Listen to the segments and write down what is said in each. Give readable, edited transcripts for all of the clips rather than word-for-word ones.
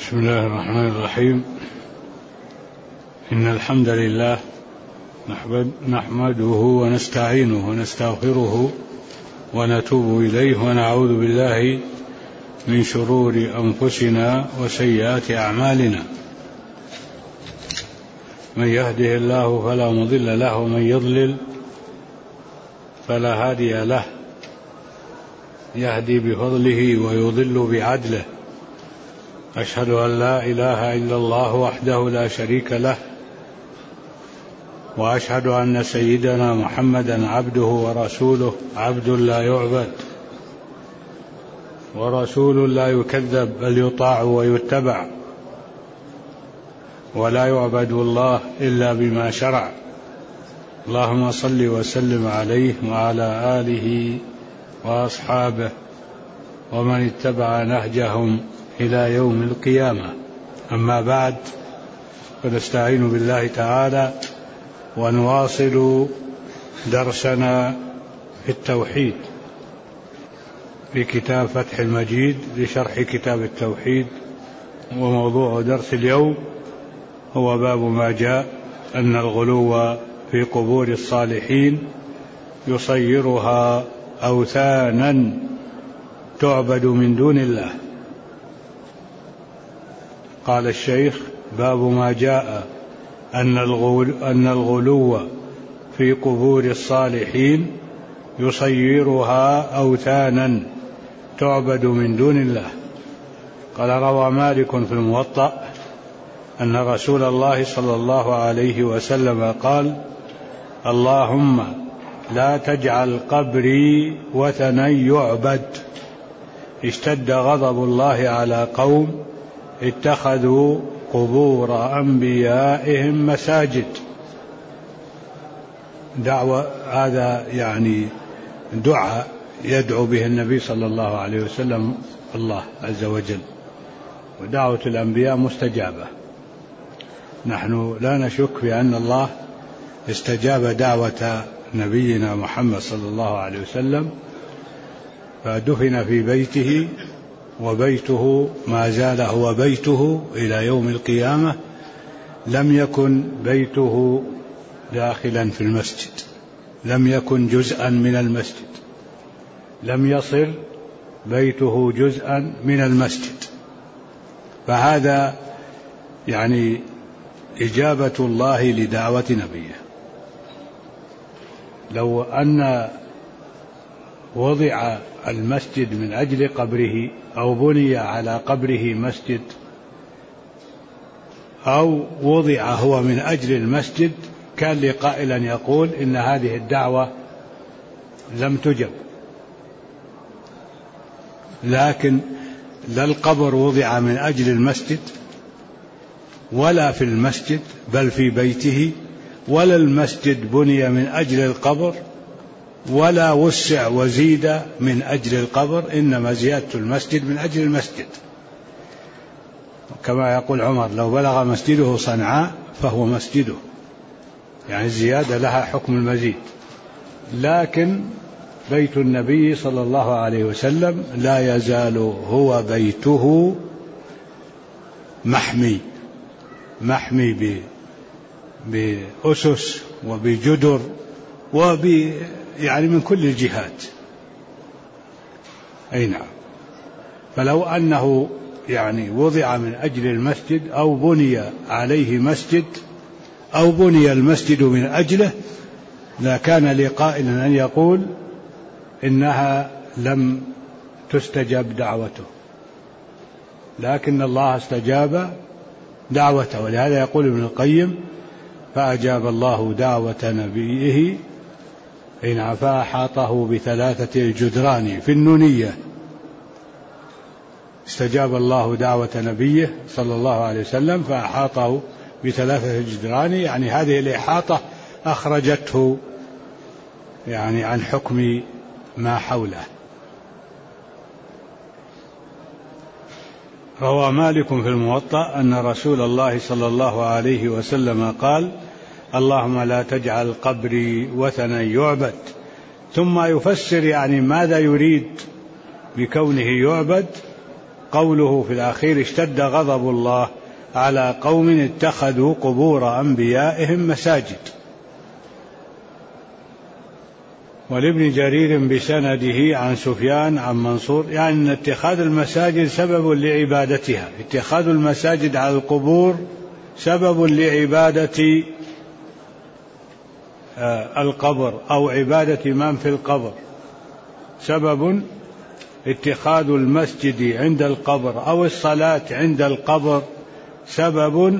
بسم الله الرحمن الرحيم. إن الحمد لله نحمده ونستعينه ونستغفره ونتوب إليه ونعوذ بالله من شرور أنفسنا وسيئات أعمالنا. من يهده الله فلا مضل له ومن يضلل فلا هادي له. يهدي بفضله ويضل بعدله. أشهد أن لا إله إلا الله وحده لا شريك له، وأشهد أن سيدنا محمدا عبده ورسوله، عبد لا يعبد ورسول لا يكذب، بل يطاع ويتبع، ولا يعبد الله إلا بما شرع. اللهم صل وسلم عليه وعلى آله وأصحابه ومن اتبع نهجهم إلى يوم القيامة. أما بعد، فنستعين بالله تعالى ونواصل درسنا في التوحيد في كتاب فتح المجيد لشرح كتاب التوحيد. وموضوع درس اليوم هو باب ما جاء أن الغلو في قبور الصالحين يصيرها أوثانا تعبد من دون الله. قال الشيخ: باب ما جاء أن الغلو في قبور الصالحين يصيرها أوثانا تعبد من دون الله. قال: روى مالك في الموطأ أن رسول الله صلى الله عليه وسلم قال: اللهم لا تجعل قبري وثنا يعبد. اشتد غضب الله على قوم اتخذوا قبور أنبيائهم مساجد. هذا يعني دعاء يدعو به النبي صلى الله عليه وسلم الله عز وجل، ودعوة الأنبياء مستجابة. نحن لا نشك بأن الله استجاب دعوة نبينا محمد صلى الله عليه وسلم، فدفن في بيته، وبيته ما زال هو بيته إلى يوم القيامة. لم يكن بيته داخلا في المسجد، لم يكن جزءا من المسجد، لم يصل بيته جزءا من المسجد. فهذا يعني إجابة الله لدعوة نبيه. لو أن وضع المسجد من أجل قبره، أو بني على قبره مسجد، أو وضع هو من أجل المسجد، كان لقائل أن يقول إن هذه الدعوة لم تجب. لكن لا القبر وضع من أجل المسجد ولا في المسجد، بل في بيته، ولا المسجد بني من أجل القبر ولا وسع وزيد من أجل القبر، إنما زيادة المسجد من أجل المسجد. كما يقول عمر: لو بلغ مسجده صنعاء فهو مسجده، يعني الزيادة لها حكم المزيد. لكن بيت النبي صلى الله عليه وسلم لا يزال هو بيته محمي بأسس وبجدر يعني من كل الجهات. أي نعم. فلو أنه يعني وضع من أجل المسجد، أو بني عليه مسجد، أو بني المسجد من أجله، لا كان لقائل أن يقول إنها لم تستجب دعوته. لكن الله استجاب دعوته، ولهذا يقول ابن القيم: فأجاب الله دعوة نبيه إن فأحاطه بثلاثة الجدران في النونية. استجاب الله دعوة نبيه صلى الله عليه وسلم فأحاطه بثلاثة الجدران، يعني هذه الإحاطة أخرجته يعني عن حكم ما حوله. روى مالك في الموطأ أن رسول الله صلى الله عليه وسلم قال: اللهم لا تجعل قبري وثنا يعبد. ثم يفسر يعني ماذا يريد بكونه يعبد، قوله في الأخير اشتد غضب الله على قوم اتخذوا قبور أنبيائهم مساجد. ولابن جرير بسنده عن سفيان عن منصور يعني أن اتخاذ المساجد سبب لعبادتها، اتخاذ المساجد على القبور سبب لعبادة القبر أو عبادة من في القبر، سبب اتخاذ المسجد عند القبر أو الصلاة عند القبر سبب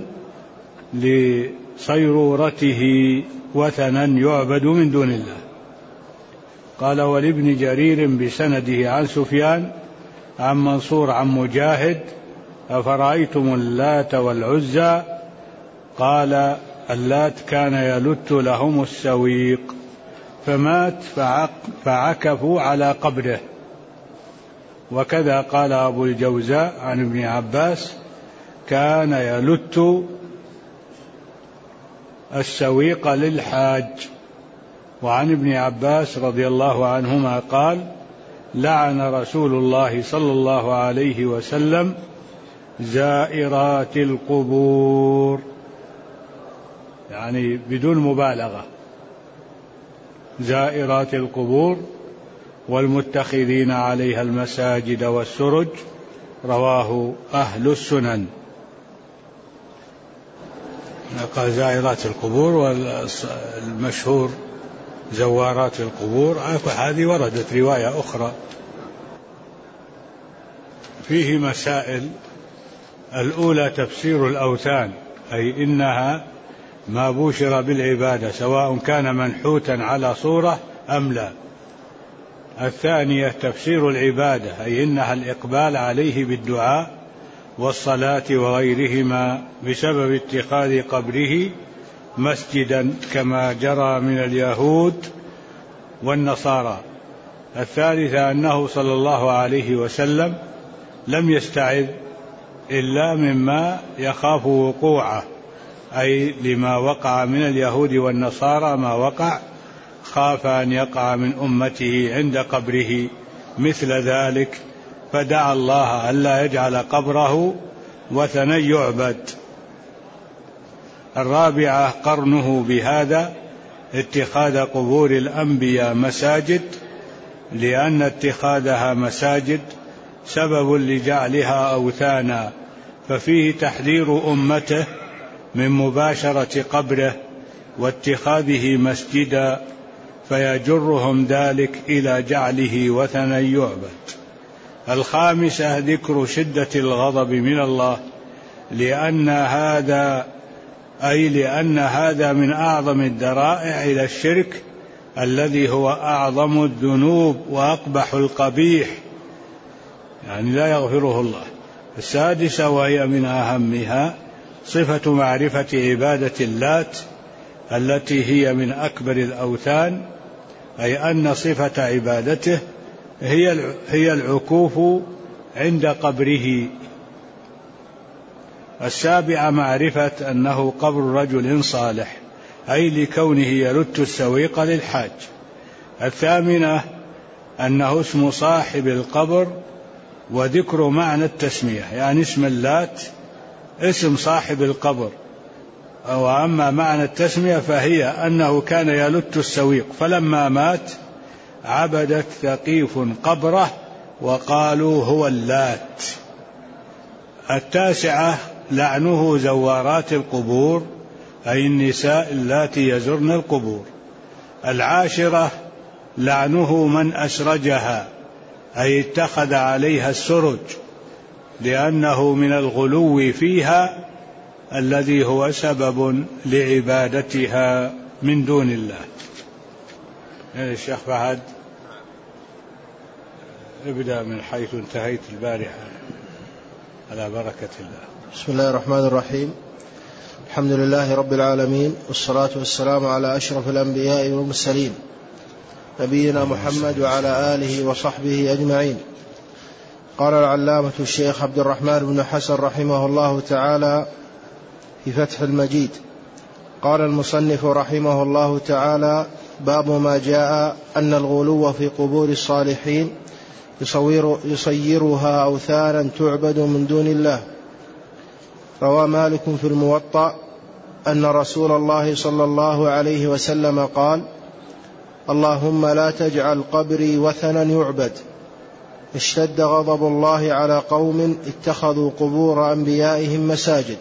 لصيرورته وثنا يعبد من دون الله. قال ولابن جرير بسنده عن سفيان عن منصور عن مجاهد أفرأيتم اللات والعزى قال اللات كان يلت لهم السويق فمات فعكفوا على قبره. وكذا قال أبو الجوزاء عن ابن عباس كان يلت السويق للحاج. وعن ابن عباس رضي الله عنهما قال لعن رسول الله صلى الله عليه وسلم زائرات القبور، يعني بدون مبالغة، زائرات القبور والمتخذين عليها المساجد والسرج. رواه أهل السنن. قال زائرات القبور، والمشهور زوارات القبور، هذه وردت رواية أخرى. فيه مسائل. الأولى تفسير الأوثان، أي إنها ما بوشر بالعبادة سواء كان منحوتا على صورة أم لا. الثانية تفسير العبادة، أي إنها الإقبال عليه بالدعاء والصلاة وغيرهما بسبب اتخاذ قبره مسجدا كما جرى من اليهود والنصارى. الثالثة أنه صلى الله عليه وسلم لم يستعذ إلا مما يخاف وقوعه، أي لما وقع من اليهود والنصارى ما وقع، خاف أن يقع من أمته عند قبره مثل ذلك، فدعا الله ألا يجعل قبره وثنا يعبد. الرابعة قرنه بهذا اتخاذ قبور الأنبياء مساجد، لأن اتخاذها مساجد سبب لجعلها أوثانا، ففيه تحذير أمته من مباشرة قبره واتخاذه مسجدا، فيجرهم ذلك إلى جعله وثنا يعبد. الخامسة ذكر شدة الغضب من الله، لأن هذا من أعظم الذرائع إلى الشرك الذي هو أعظم الذنوب وأقبح القبيح، يعني لا يغفره الله. السادسة وهي من أهمها صفة معرفة عبادة اللات التي هي من أكبر الأوثان، أي أن صفة عبادته هي العكوف عند قبره. السابعة معرفة أنه قبر رجل صالح، أي لكونه يلت السويق للحاج. الثامنة أنه اسم صاحب القبر وذكر معنى التسمية، يعني اسم اللات اسم صاحب القبر، وأما معنى التسمية فهي أنه كان يلت السويق، فلما مات عبدت ثقيف قبره وقالوا هو اللات. التاسعة لعنه زوارات القبور، أي النساء اللاتي يزرن القبور. العاشرة لعنه من أسرجها، أي اتخذ عليها السرج، لأنه من الغلو فيها الذي هو سبب لعبادتها من دون الله. يعني الشيخ فهد ابدأ من حيث انتهيت البارحة على بركة الله. بسم الله الرحمن الرحيم. الحمد لله رب العالمين، والصلاة والسلام على أشرف الأنبياء والمرسلين نبينا محمد وعلى آله وصحبه أجمعين. قال العلامة الشيخ عبد الرحمن بن حسن رحمه الله تعالى في فتح المجيد: قال المصنف رحمه الله تعالى: باب ما جاء أن الغلو في قبور الصالحين يصيرها أوثانا تعبد من دون الله. روى مالك في الموطأ أن رسول الله صلى الله عليه وسلم قال: اللهم لا تجعل قبري وثنا يعبد. اشتد غضب الله على قوم اتخذوا قبور أنبيائهم مساجد.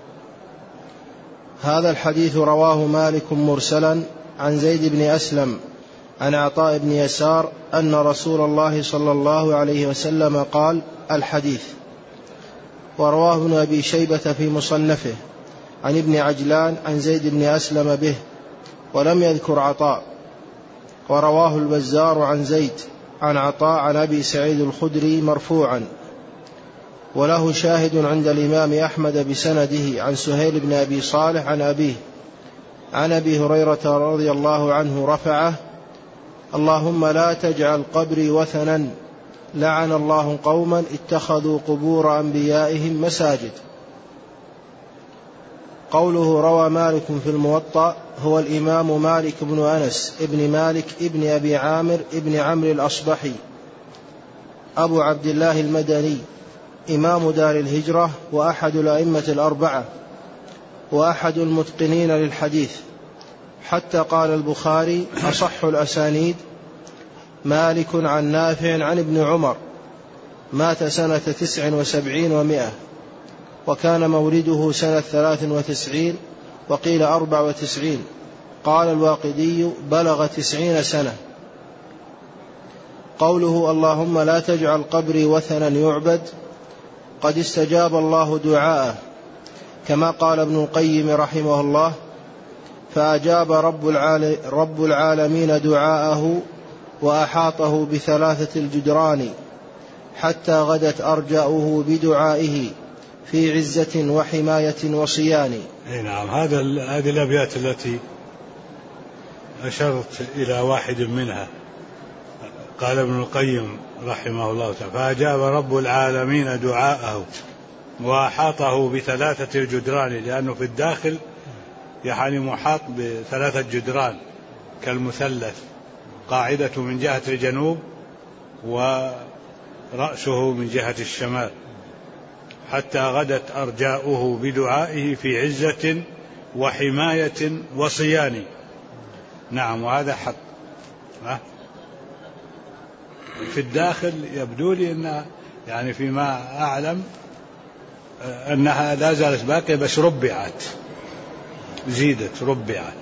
هذا الحديث رواه مالك مرسلا عن زيد بن أسلم عن عطاء بن يسار أن رسول الله صلى الله عليه وسلم قال الحديث. ورواه ابن أبي شيبة في مصنفه عن ابن عجلان عن زيد بن أسلم به ولم يذكر عطاء. ورواه البزار عن زيد عن عطاء عن أبي سعيد الخدري مرفوعا، وله شاهد عند الإمام أحمد بسنده عن سهيل بن أبي صالح عن أبيه عن أبي هريرة رضي الله عنه رفعه: اللهم لا تجعل قبري وثنا، لعن الله قوما اتخذوا قبور أنبيائهم مساجد. قوله روى مالك في الموطأ هو الإمام مالك بن أنس ابن مالك ابن أبي عامر ابن عمرو الأصبحي أبو عبد الله المدني، إمام دار الهجرة وأحد الأئمة الأربعة وأحد المتقنين للحديث، حتى قال البخاري: أصح الأسانيد مالك عن نافع عن ابن عمر، مات سنة 79 و100، وكان مولده سنة 93 وقيل 94. قال الواقدي: بلغ 90 سنة. قوله اللهم لا تجعل قبري وثنا يعبد، قد استجاب الله دعاءه، كما قال ابن القيم رحمه الله: فأجاب رب العالمين دعاءه وأحاطه ب3 الجدران، حتى غدت أرجاؤه بدعائه في عزة وحماية وصيان. نعم، هذه الأبيات التي أشرت إلى واحد منها. قال ابن القيم رحمه الله تعالى: فأجاب رب العالمين دعاءه وأحاطه ب3 الجدران، لأنه في الداخل يعني محاط ب3 جدران كالمثلث، قاعدة من جهة الجنوب ورأسه من جهة الشمال، حتى غدت أرجاؤه بدعائه في عزة وحماية وصيان. نعم، وهذا حق. في الداخل يبدو لي أنها يعني فيما أعلم أنها لا زالت باقية، بس ربعت، زيدت ربعت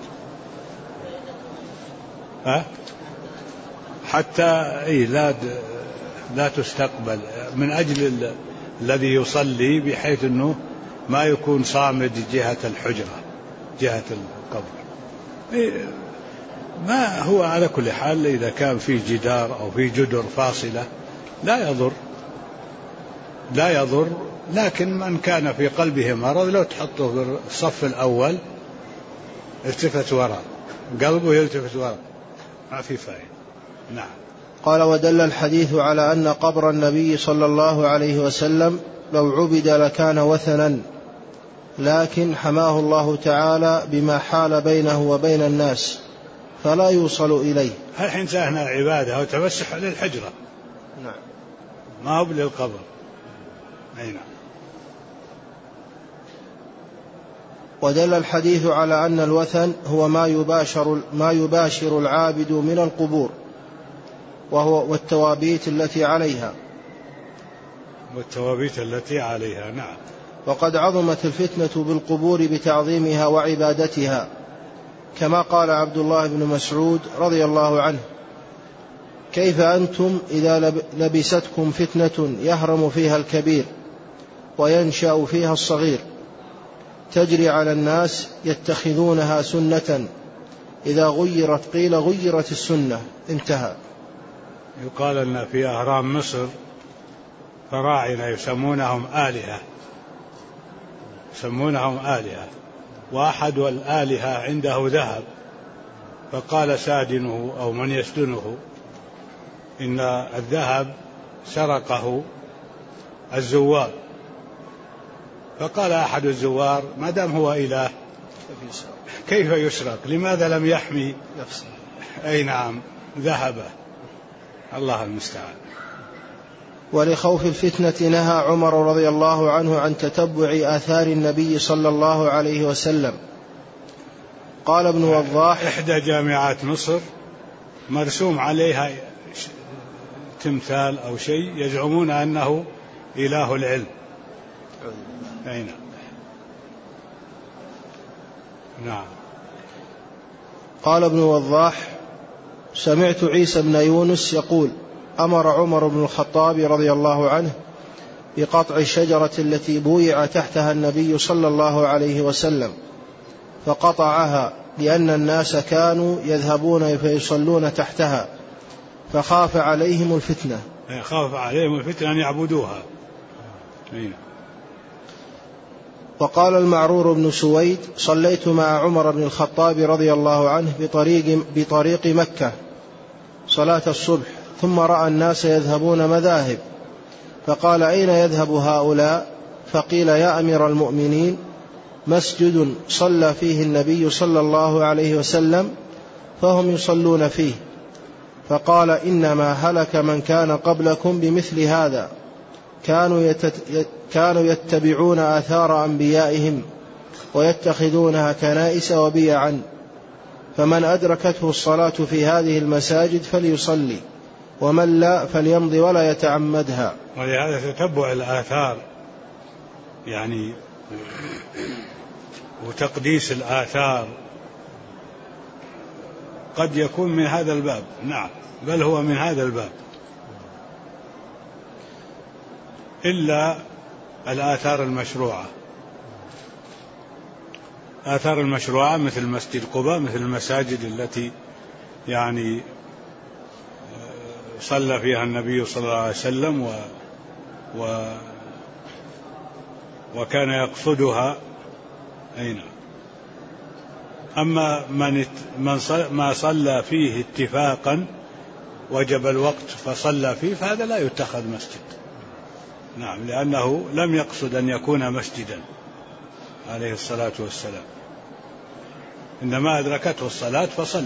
حتى لا تستقبل من أجل الذي يصلي، بحيث أنه ما يكون صامد جهة الحجرة جهة القبر. ما هو على كل حال إذا كان في جدار أو في جدر فاصلة لا يضر، لكن من كان في قلبه مرض لو تحطه في الصف الأول التفت وراء، قلبه يلتفت وراء، ما في فائدة. نعم. قال: ودل الحديث على أن قبر النبي صلى الله عليه وسلم لو عبد لكان وثنا، لكن حماه الله تعالى بما حال بينه وبين الناس فلا يوصل إليه. الحين سهنا عبادة وتمسح للحجرة. نعم. ما هو للقبر. نعم. ودل الحديث على أن الوثن هو ما يباشر العابد من القبور، والتوابيت التي عليها. نعم. وقد عظمت الفتنة بالقبور بتعظيمها وعبادتها، كما قال عبد الله بن مسعود رضي الله عنه: كيف أنتم إذا لبستكم فتنة يهرم فيها الكبير وينشأ فيها الصغير، تجري على الناس يتخذونها سنة، إذا غيرت قيل غيرت السنة. انتهى. يقال أن في أهرام مصر فراعنة يسمونهم آلهة، وأحد الآلهة عنده ذهب، فقال سادنه أو من يسدنه إن الذهب سرقه الزوار، فقال أحد الزوار: ما دام هو إله كيف يسرق؟ لماذا لم يحمي نفسه؟ أي نعم، ذهبه. الله المستعان. ولخوف الفتنة نهى عمر رضي الله عنه عن تتبع آثار النبي صلى الله عليه وسلم. قال ابن وضاح: إحدى جامعات مصر مرسوم عليها تمثال أو شيء يزعمون أنه إله العلم. أين؟ نعم. قال ابن وضاح: سمعت عيسى بن يونس يقول: أمر عمر بن الخطاب رضي الله عنه بقطع الشجرة التي بويع تحتها النبي صلى الله عليه وسلم، فقطعها لأن الناس كانوا يذهبون فيصلون تحتها، فخاف عليهم الفتنة. خاف عليهم الفتنة أن يعبدوها. وقال المعرور بن سويد: صليت مع عمر بن الخطاب رضي الله عنه بطريق مكة صلاة الصبح، ثم رأى الناس يذهبون مذاهب، فقال: أين يذهب هؤلاء؟ فقيل: يا أمير المؤمنين، مسجد صلى فيه النبي صلى الله عليه وسلم فهم يصلون فيه. فقال: إنما هلك من كان قبلكم بمثل هذا، كانوا يتبعون آثار أنبيائهم ويتخذونها كنائس وبيعا، فمن أدركته الصلاة في هذه المساجد فليصلي، ومن لا فليمضي ولا يتعمدها. ولهذا تتبع الآثار يعني وتقديس الآثار قد يكون من هذا الباب. نعم، بل هو من هذا الباب، إلا الآثار المشروعة. آثار المشروعة مثل مسجد قباء، مثل المساجد التي يعني صلى فيها النبي صلى الله عليه وسلم وكان يقصدها. أين؟ أما ما صلى فيه اتفاقا وجب الوقت فصلى فيه، فهذا لا يتخذ مسجد. نعم، لأنه لم يقصد أن يكون مسجدا عليه الصلاة والسلام، إنما أدركته الصلاة فصلى.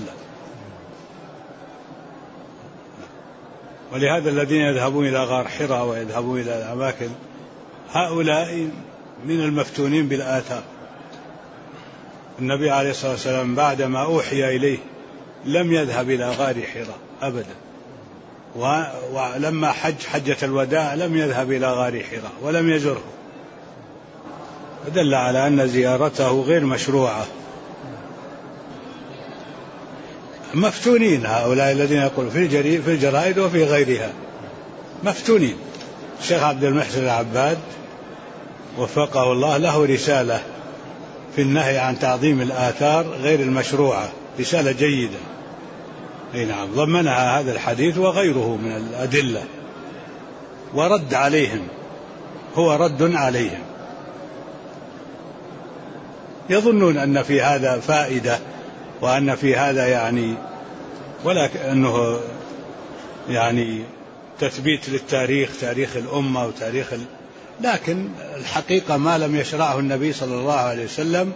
ولهذا الذين يذهبون إلى غار حراء ويذهبون إلى الأماكن، هؤلاء من المفتونين بالآثار. النبي عليه الصلاة والسلام بعدما أوحي إليه لم يذهب إلى غار حراء أبدا، ولما حجة الوداع لم يذهب إلى غار حراء ولم يزره، فدل على أن زيارته غير مشروعة. مفتونين هؤلاء الذين يقولون في الجرائد وفي غيرها، مفتونين. الشيخ عبد المحسن العباد وفقه الله له رسالة في النهي عن تعظيم الآثار غير المشروعة، رسالة جيدة. أي نعم، ضمنها هذا الحديث وغيره من الأدلة، ورد عليهم، هو رد عليهم. يظنون أن في هذا فائدة وأن في هذا يعني، ولكنه يعني تثبيت للتاريخ، تاريخ الأمة وتاريخ لكن الحقيقة ما لم يشرعه النبي صلى الله عليه وسلم،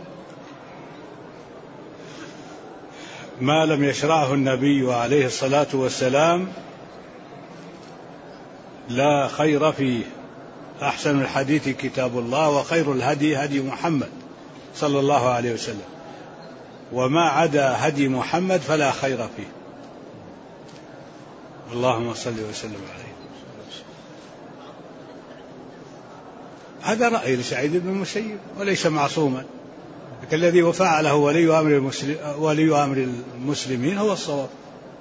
ما لم يشرعه النبي عليه الصلاة والسلام لا خير فيه. أحسن الحديث كتاب الله، وخير الهدي هدي محمد صلى الله عليه وسلم، وما عدا هدي محمد فلا خير فيه. اللهم صل وسلم عليه. هذا رأي لسعيد بن المسيب وليس معصوما، لكن الذي فعله ولي أمر المسلمين هو الصواب،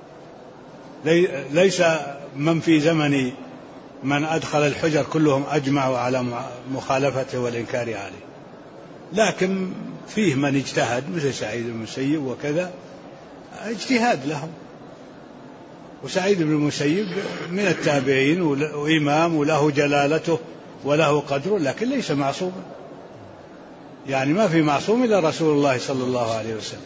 ليس من في زمن من أدخل الحجر كلهم أجمعوا على مخالفته والإنكار عليه، لكن فيه من اجتهد مثل سعيد بن المسيب وكذا، اجتهاد لهم. وسعيد بن المسيب من التابعين وإمام وله جلالته وله قدره، لكن ليس معصوما، يعني ما في معصوم إلا رسول الله صلى الله عليه وسلم.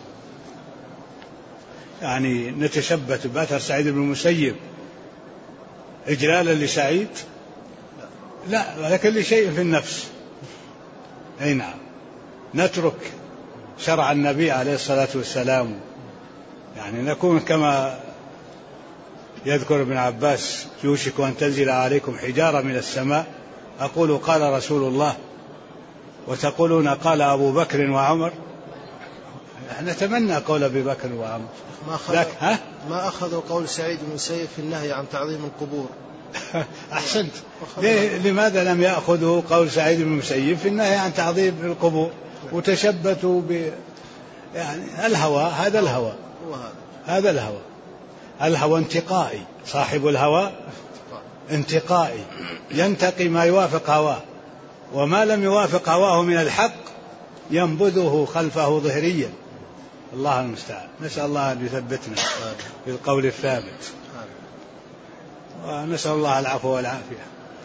يعني نتشبث بأثر سعيد بن المسيب إجلالا لسعيد؟ لا، ولكن لشيء في النفس. أي نعم، نترك شرع النبي عليه الصلاة والسلام، يعني نكون كما يذكر ابن عباس يوشك أن تنزل عليكم حجارة من السماء، أقول قال رسول الله وتقولون قال أبو بكر وعمر. نتمنى قول أبي بكر وعمر. ما أخذوا قول سعيد بن المسيب في النهي عن تعظيم القبور. أحسنت. لماذا لم يأخذوا قول سعيد بن المسيب في النهي عن تعظيم القبور وتشبثوا يعني الهوى؟ هذا الهوى انتقائي، صاحب الهوى انتقائي ينتقي ما يوافق هواه، وما لم يوافق هواه من الحق ينبذه خلفه ظهريا. الله المستعان. نسأل الله أن يثبتنا بالقول الثابت، ونسأل الله العفو والعافية.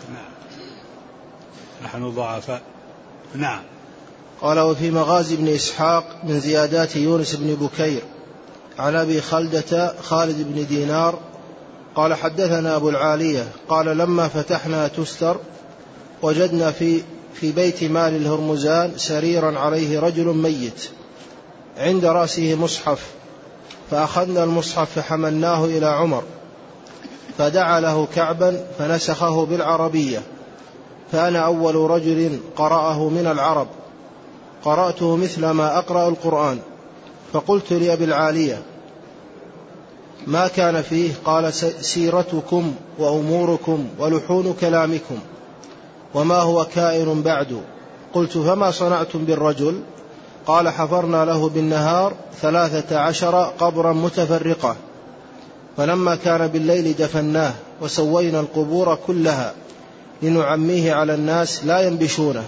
نحن ضعفاء. نعم. قال: وفي مغازي بن إسحاق من زيادات يونس بن بكير عن أبي خلدة خالد بن دينار قال: حدثنا أبو العالية قال: لما فتحنا تستر وجدنا في بيت مال الهرمزان سريرا عليه رجل ميت عند رأسه مصحف، فأخذنا المصحف فحملناه إلى عمر، فدعا له كعبا فنسخه بالعربية، فأنا أول رجل قرأه من العرب، قرأته مثل ما أقرأ القرآن. فقلت لأبي العالية: ما كان فيه؟ قال: سيرتكم وأموركم ولحون كلامكم، وما هو كائن بعد. قلت: فما صنعتم بالرجل؟ قال: حفرنا له بالنهار 13 قبرا متفرقة، فلما كان بالليل دفناه وسوينا القبور كلها لنعميه على الناس لا ينبشونه.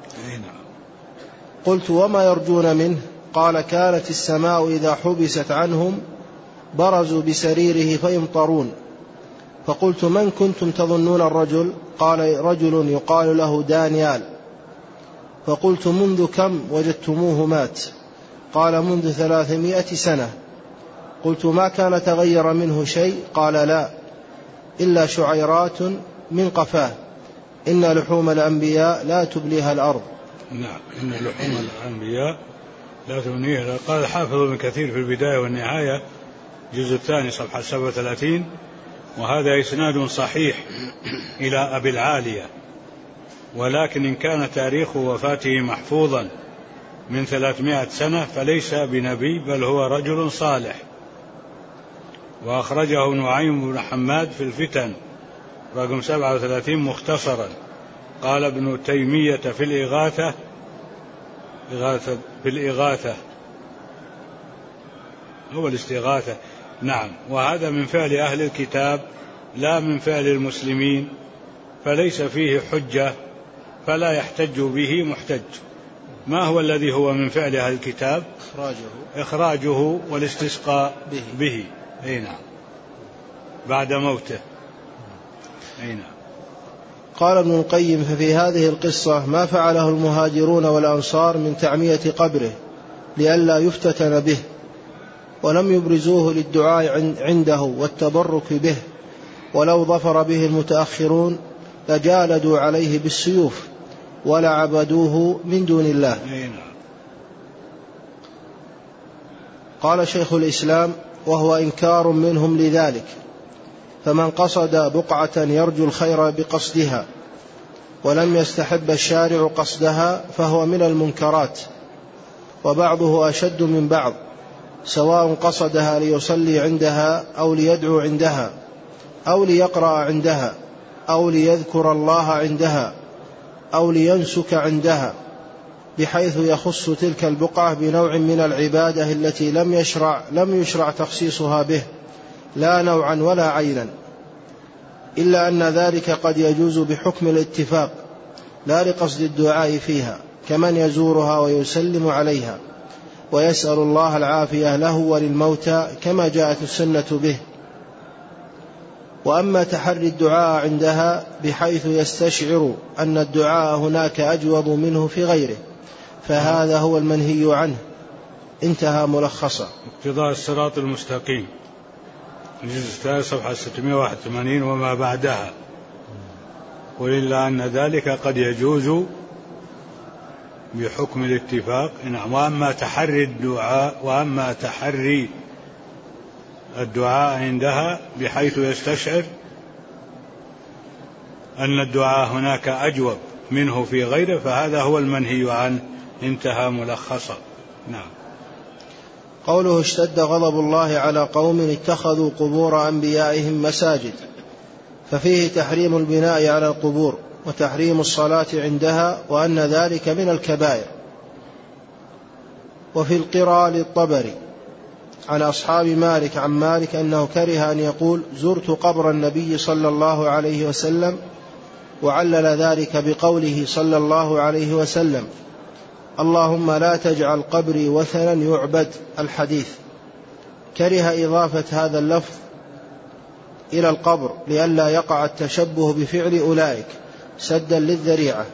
قلت: وما يرجون منه؟ قال: كانت السماء إذا حبست عنهم برزوا بسريره فيمطرون. فقلت: من كنتم تظنون الرجل؟ قال: رجل يقال له دانيال. فقلت: منذ كم وجدتموه مات؟ قال: منذ 300 سنة. قلت: ما كان تغير منه شيء؟ قال: لا، إلا شعيرات من قفاه، إن لحوم الأنبياء لا تبليها الأرض. نعم، إن لحوم الأنبياء لا تبليها. قال الحافظ ابن كثير في البداية والنهاية الجزء الثاني صفحة 37: وهذا إسناد صحيح إلى أبي العالية، ولكن إن كان تاريخ وفاته محفوظا من 300 سنة فليس بنبي، بل هو رجل صالح. وأخرجه نعيم بن حماد في الفتن رقم 37 مختصرا. قال ابن تيمية في الإغاثة هو الاستغاثة. نعم. وهذا من فعل أهل الكتاب لا من فعل المسلمين، فليس فيه حجة، فلا يحتج به محتج. ما هو الذي هو من فعل أهل الكتاب؟ إخراجه والاستسقاء به. أي نعم، بعد موته. أي نعم. قال ابن القيم: ففي هذه القصة ما فعله المهاجرون والأنصار من تعمية قبره لئلا يفتتن به، ولم يبرزوه للدعاء عنده والتبرك به، ولو ظفر به المتأخرون لجالدوا عليه بالسيوف ولعبدوه من دون الله. قال شيخ الإسلام: وهو إنكار منهم لذلك، فمن قصد بقعة يرجو الخير بقصدها ولم يستحب الشارع قصدها فهو من المنكرات، وبعضه أشد من بعض، سواء قصدها ليصلي عندها أو ليدعو عندها أو ليقرأ عندها أو ليذكر الله عندها أو لينسك عندها، بحيث يخص تلك البقعة بنوع من العبادة التي لم يشرع تخصيصها به، لا نوعا ولا عينا، إلا أن ذلك قد يجوز بحكم الاتفاق لا لقصد الدعاء فيها، كمن يزورها ويسلم عليها ويسأل الله العافية له وللموتى كما جاءت السنة به. وأما تحري الدعاء عندها بحيث يستشعر أن الدعاء هناك أجوب منه في غيره، فهذا هو المنهي عنه. انتهى ملخصا. اقتضاء الصراط المستقيم، الجزء الثالث صفحة 681 وما بعدها. قل إلا أن ذلك قد يجوز بحكم الاتفاق. نعم. وأما تحري الدعاء، وأما تحري الدعاء عندها بحيث يستشعر أن الدعاء هناك أجوب منه في غيره، فهذا هو المنهي عنه. انتهى ملخصا. نعم. قوله اشتد غضب الله على قوم اتخذوا قبور أنبيائهم مساجد، ففيه تحريم البناء على القبور وتحريم الصلاة عندها، وأن ذلك من الكبائر. وفي القراءة للطبري عن أصحاب مالك عن مالك أنه كره أن يقول زرت قبر النبي صلى الله عليه وسلم، وعلل ذلك بقوله صلى الله عليه وسلم اللهم لا تجعل قبري وثنا يعبد، الحديث. كره إضافة هذا اللفظ إلى القبر لئلا يقع التشبه بفعل أولئك سدا للذريعة.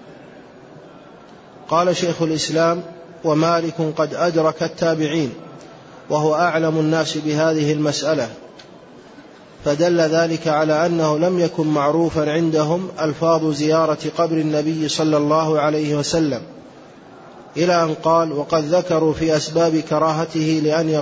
قال شيخ الإسلام ومالك قد أدرك التابعين وهو أعلم الناس بهذه المسألة، فدل ذلك على أنه لم يكن معروفا عندهم ألفاظ زيارة قبر النبي صلى الله عليه وسلم، إلى أن قال وقد ذكروا في أسباب كراهته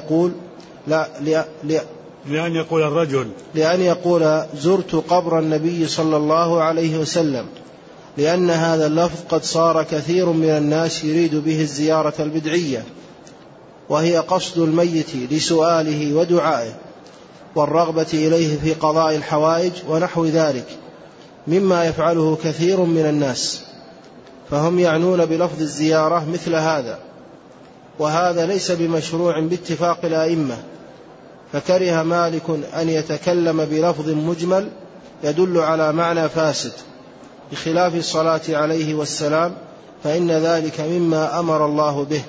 لأن يقول زرت قبر النبي صلى الله عليه وسلم، لأن هذا اللفظ قد صار كثير من الناس يريد به الزيارة البدعية، وهي قصد الميت لسؤاله ودعائه والرغبة إليه في قضاء الحوائج ونحو ذلك مما يفعله كثير من الناس، فهم يعنون بلفظ الزيارة مثل هذا، وهذا ليس بمشروع باتفاق الأئمة. فكره مالك أن يتكلم بلفظ مجمل يدل على معنى فاسد بخلاف الصلاة عليه والسلام، فإن ذلك مما أمر الله به.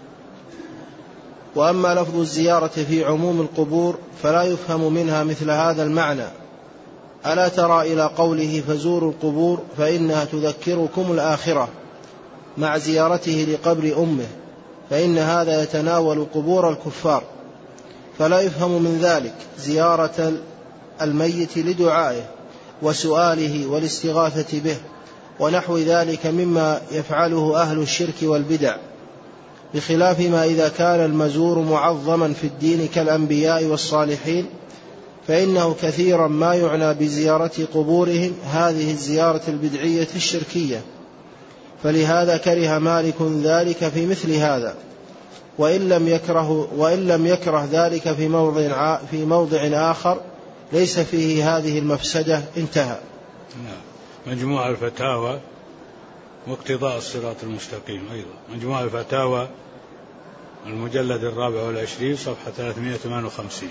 وأما لفظ الزيارة في عموم القبور فلا يفهم منها مثل هذا المعنى. ألا ترى إلى قوله فزوروا القبور فإنها تذكركم الآخرة مع زيارته لقبر أمه، فإن هذا يتناول قبور الكفار، فلا يفهم من ذلك زيارة الميت لدعائه وسؤاله والاستغاثة به ونحو ذلك مما يفعله أهل الشرك والبدع، بخلاف ما إذا كان المزور معظما في الدين كالأنبياء والصالحين، فإنه كثيرا ما يعنى بزيارة قبورهم هذه الزيارة البدعية الشركية. فلهذا كره مالك ذلك في مثل هذا، وإن لم يكره ذلك في موضع آخر ليس فيه هذه المفسدة. انتهى. مجموع الفتاوى واقتضاء الصراط المستقيم، أيضا مجموع الفتاوى المجلد 24 صفحة 358.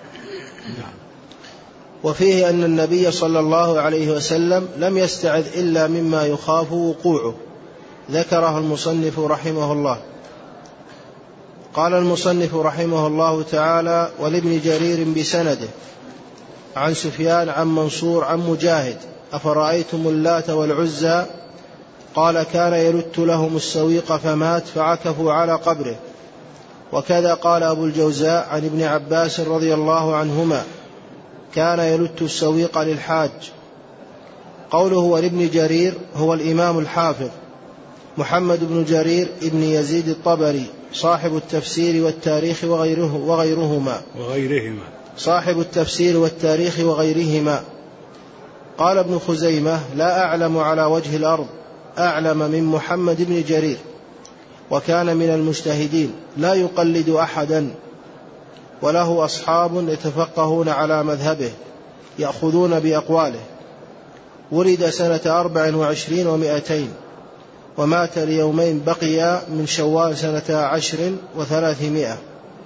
وفيه أن النبي صلى الله عليه وسلم لم يستعذ إلا مما يخاف وقوعه، ذكره المصنف رحمه الله. قال المصنف رحمه الله تعالى ولابن جرير بسنده عن سفيان عن منصور عن مجاهد أفرأيتم اللات والعزى قال كان يلت لهم السويق فمات فعكفوا على قبره. وكذا قال أبو الجوزاء عن ابن عباس رضي الله عنهما كان يلت السويق للحاج. قوله ولابن جرير هو الإمام الحافظ محمد بن جرير ابن يزيد الطبري صاحب التفسير والتاريخ وغيرهما صاحب التفسير والتاريخ وغيرهما. قال ابن خزيمة لا أعلم على وجه الأرض أعلم من محمد بن جرير، وكان من المجتهدين لا يقلد أحدا، وله أصحاب يتفقهون على مذهبه يأخذون بأقواله. ولد سنة 24 و200 ومات ليومين بقيا من شوال سنة 10 و300.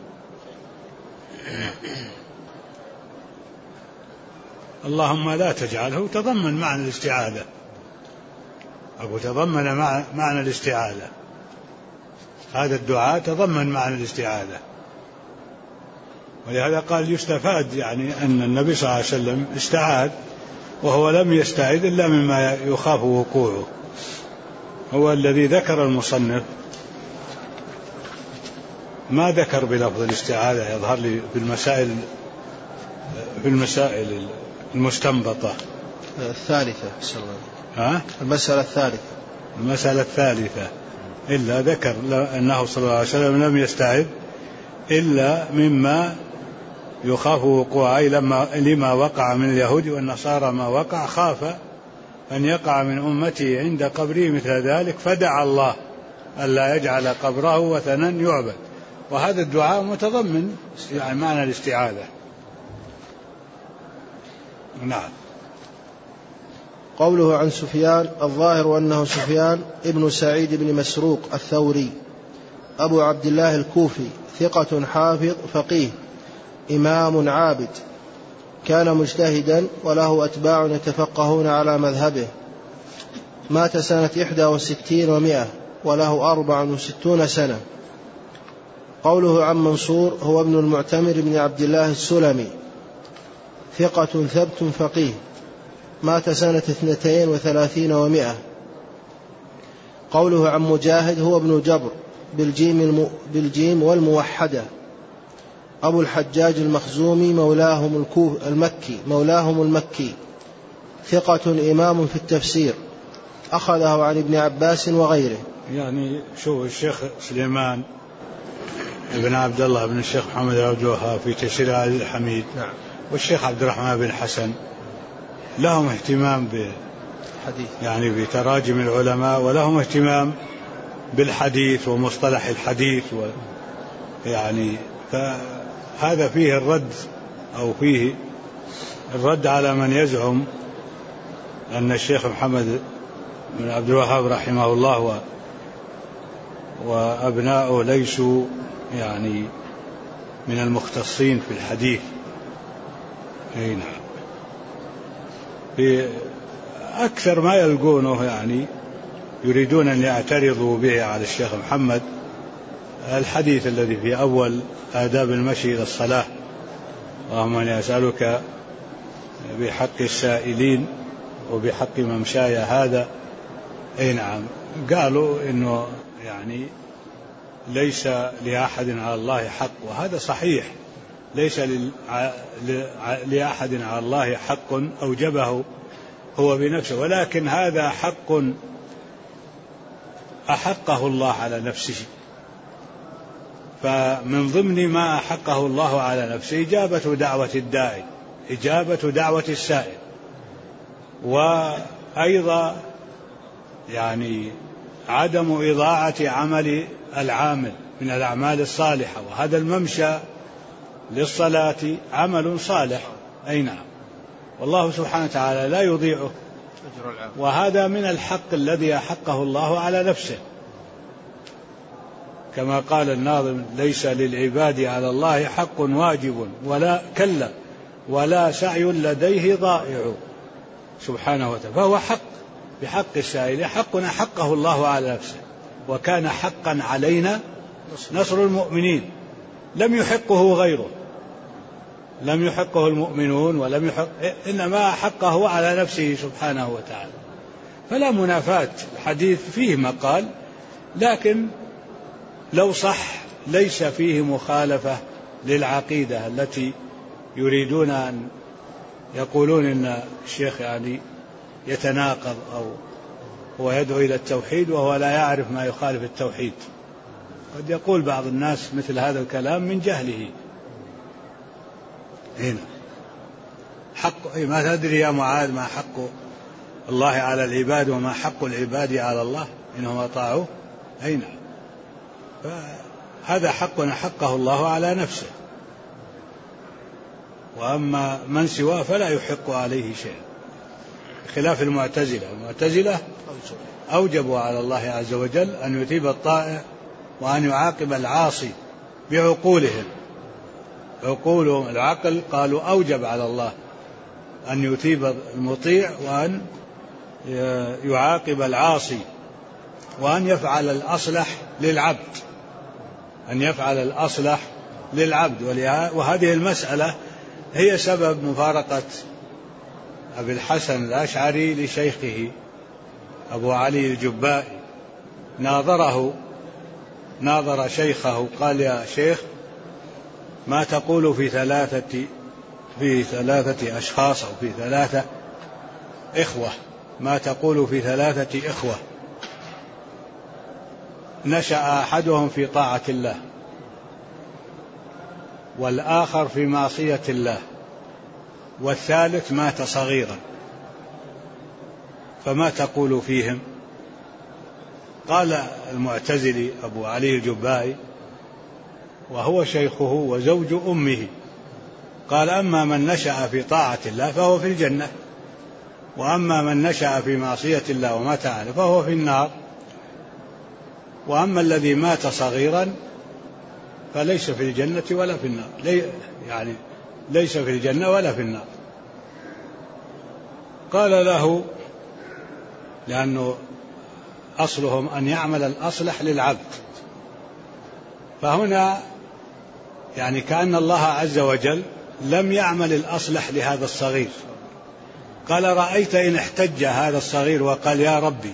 اللهم لا تجعله تضمن معنى الاستعاذة، أو تضمن معنى الاستعاذة، هذا الدعاء تضمن معنى الاستعاذة، ولهذا قال يستفاد يعني أن النبي صلى الله عليه وسلم استعاذ وهو لم يستعذ إلا مما يخاف وقوعه. هو الذي ذكر المصنف ما ذكر بلفظ الاستعاذة، يظهر لي في المسائل المستنبطة الثالثة المسألة الثالثة إلا ذكر أنه صلى الله عليه وسلم لم يستعذ إلا مما يخاف وقوع، أي لما وقع من اليهود والنصارى ما وقع، خاف أن يقع من أمته عند قبره مثل ذلك، فدعا الله ألا يجعل قبره وثنا يعبد. وهذا الدعاء متضمن يعني معنى الاستعاذة. نعم. قوله عن سفيان، الظاهر أنه سفيان ابن سعيد بن مسروق الثوري أبو عبد الله الكوفي، ثقة حافظ فقيه إمام عابد، كان مجتهدا وله أتباع يتفقهون على مذهبه، مات سنة 61 و100 وله 64 سنة. قوله عن منصور، هو ابن المعتمر بن عبد الله السلمي، ثقة ثبت فقيه، مات سنة 32 و100. قوله عن مجاهد، هو ابن جبر بالجيم والموحدة، أبو الحجاج المخزومي مولاهم المكي، ثقة إمام في التفسير، أخذه عن ابن عباس وغيره. يعني شوف الشيخ سليمان ابن عبد الله بن الشيخ محمد عبد الوهاب في تفسير العزيز الحميد، نعم. والشيخ عبد الرحمن بن حسن لهم اهتمام يعني بتراجم العلماء، ولهم اهتمام بالحديث ومصطلح الحديث، يعني فهذا فيه الرد، أو فيه الرد على من يزعم أن الشيخ محمد بن عبد الوهاب رحمه الله وأبناؤه ليسوا يعني من المختصين في الحديث. أي نعم. في أكثر ما يلقونه يعني يريدون أن يعترضوا به على الشيخ محمد الحديث الذي في أول آداب المشي إلى الصلاة، اللهم أني أسألك بحق السائلين وبحق ممشاي هذا. أي نعم. قالوا إنه يعني ليس لأحد على الله حق، وهذا صحيح، ليس لأحد على الله حق أوجبه هو بنفسه، ولكن هذا حق أحقه الله على نفسه. فمن ضمن ما أحقه الله على نفسه إجابة دعوة الداعي، إجابة دعوة السائل، وأيضا يعني عدم إضاعة عمل العامل من الأعمال الصالحة، وهذا الممشى للصلاة عمل صالح. أي نعم. والله سبحانه وتعالى لا يضيعه، وهذا من الحق الذي أحقه الله على نفسه، كما قال الناظم: ليس للعباد على الله حق واجب ولا كلا ولا سعي لديه ضائع سبحانه وتعالى. فهو حق بحق السائل، حق أحقه الله على نفسه، وكان حقا علينا نصر المؤمنين، لم يحقه غيره، لم يحقه المؤمنون، ولم يحق، إنما حقه على نفسه سبحانه وتعالى. فلا منافاة، الحديث فيه مقال، لكن لو صح ليس فيه مخالفة للعقيدة التي يريدون أن يقولون إن الشيخ يعني يتناقض أو هو يدعو إلى التوحيد وهو لا يعرف ما يخالف التوحيد. قد يقول بعض الناس مثل هذا الكلام من جهله. هنا حق، ما تدري يا معاذ ما حق الله على العباد وما حق العباد على الله إنهم أطاعوه. أي نعم. فهذا حق حقه الله على نفسه، وأما من سواه فلا يحق عليه شيء، خلاف المعتزلة. المعتزلة أوجبوا على الله عز وجل أن يثيب الطائع وأن يعاقب العاصي بعقولهم، عقولهم العقل، قالوا أوجب على الله أن يثيب المطيع وأن يعاقب العاصي وأن يفعل الأصلح للعبد، أن يفعل الأصلح للعبد. وهذه المسألة هي سبب مفارقة أبي الحسن الأشعري لشيخه أبو علي الجبائي. ناظر شيخه، قال: يا شيخ، ما تقول في ثلاثة أشخاص أو في 3 إخوة، ما تقول في 3 إخوة نشأ أحدهم في طاعة الله والآخر في معصية الله، والثالث مات صغيرا، فما تقول فيهم؟ قال المعتزلي أبو علي الجبائي وهو شيخه وزوج أمه، قال: أما من نشأ في طاعة الله فهو في الجنة، وأما من نشأ في معصية الله ومات عليه فهو في النار، وأما الذي مات صغيرا فليس في الجنة ولا في النار، يعني ليس في الجنة ولا في النار. قال له: لأنه أصلهم أن يعمل الأصلح للعبد، فهنا يعني كأن الله عز وجل لم يعمل الأصلح لهذا الصغير. قال: رأيت إن احتج هذا الصغير وقال: يا ربي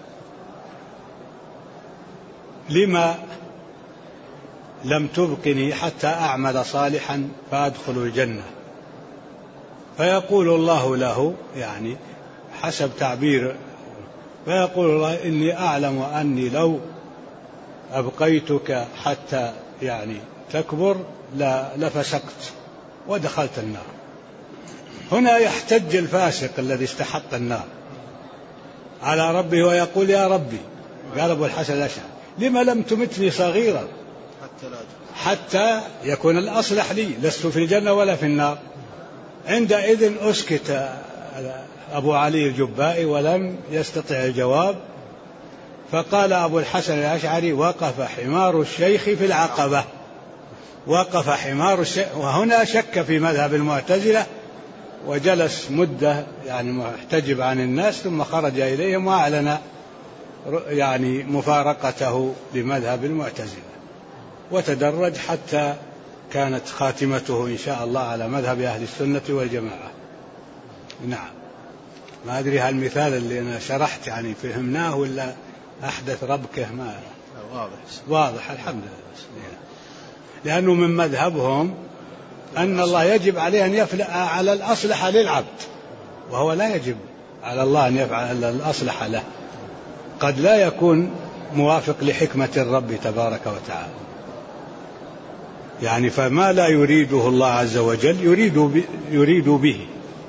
لما لم تبقني حتى أعمل صالحا فأدخل الجنة؟ فيقول الله له، يعني حسب تعبير، فيقول الله: إني أعلم أني لو أبقيتك حتى يعني تكبر لفسقت ودخلت النار. هنا يحتج الفاسق الذي استحق النار على ربه ويقول: يا ربي، قال أبو الحسن الأشعري: لما لم تمتني صغيرا حتى يكون الأصلح لي، لست في الجنة ولا في النار. عندئذ أسكت أبو علي الجبائي ولم يستطع الجواب، فقال أبو الحسن الأشعري: وقف حمار الشيخ في العقبة. وقف حمار الشيخ. وهنا شك في مذهب المعتزلة وجلس مدة يعني محتجب عن الناس، ثم خرج إليهم وأعلن يعني مفارقته لمذهب المعتزلة، وتدرج حتى كانت خاتمته إن شاء الله على مذهب أهل السنة والجماعة. نعم. ما أدري هالمثال اللي أنا شرحت يعني فهمناه ولا أحدث ربكه؟ ما واضح الحمد لله، لأنه من مذهبهم أن الله يجب عليه أن يفعل على الأصلح للعبد، وهو لا يجب على الله أن يفعل الأصلح له، قد لا يكون موافق لحكمة الرب تبارك وتعالى. يعني فما لا يريده الله عز وجل يريد به.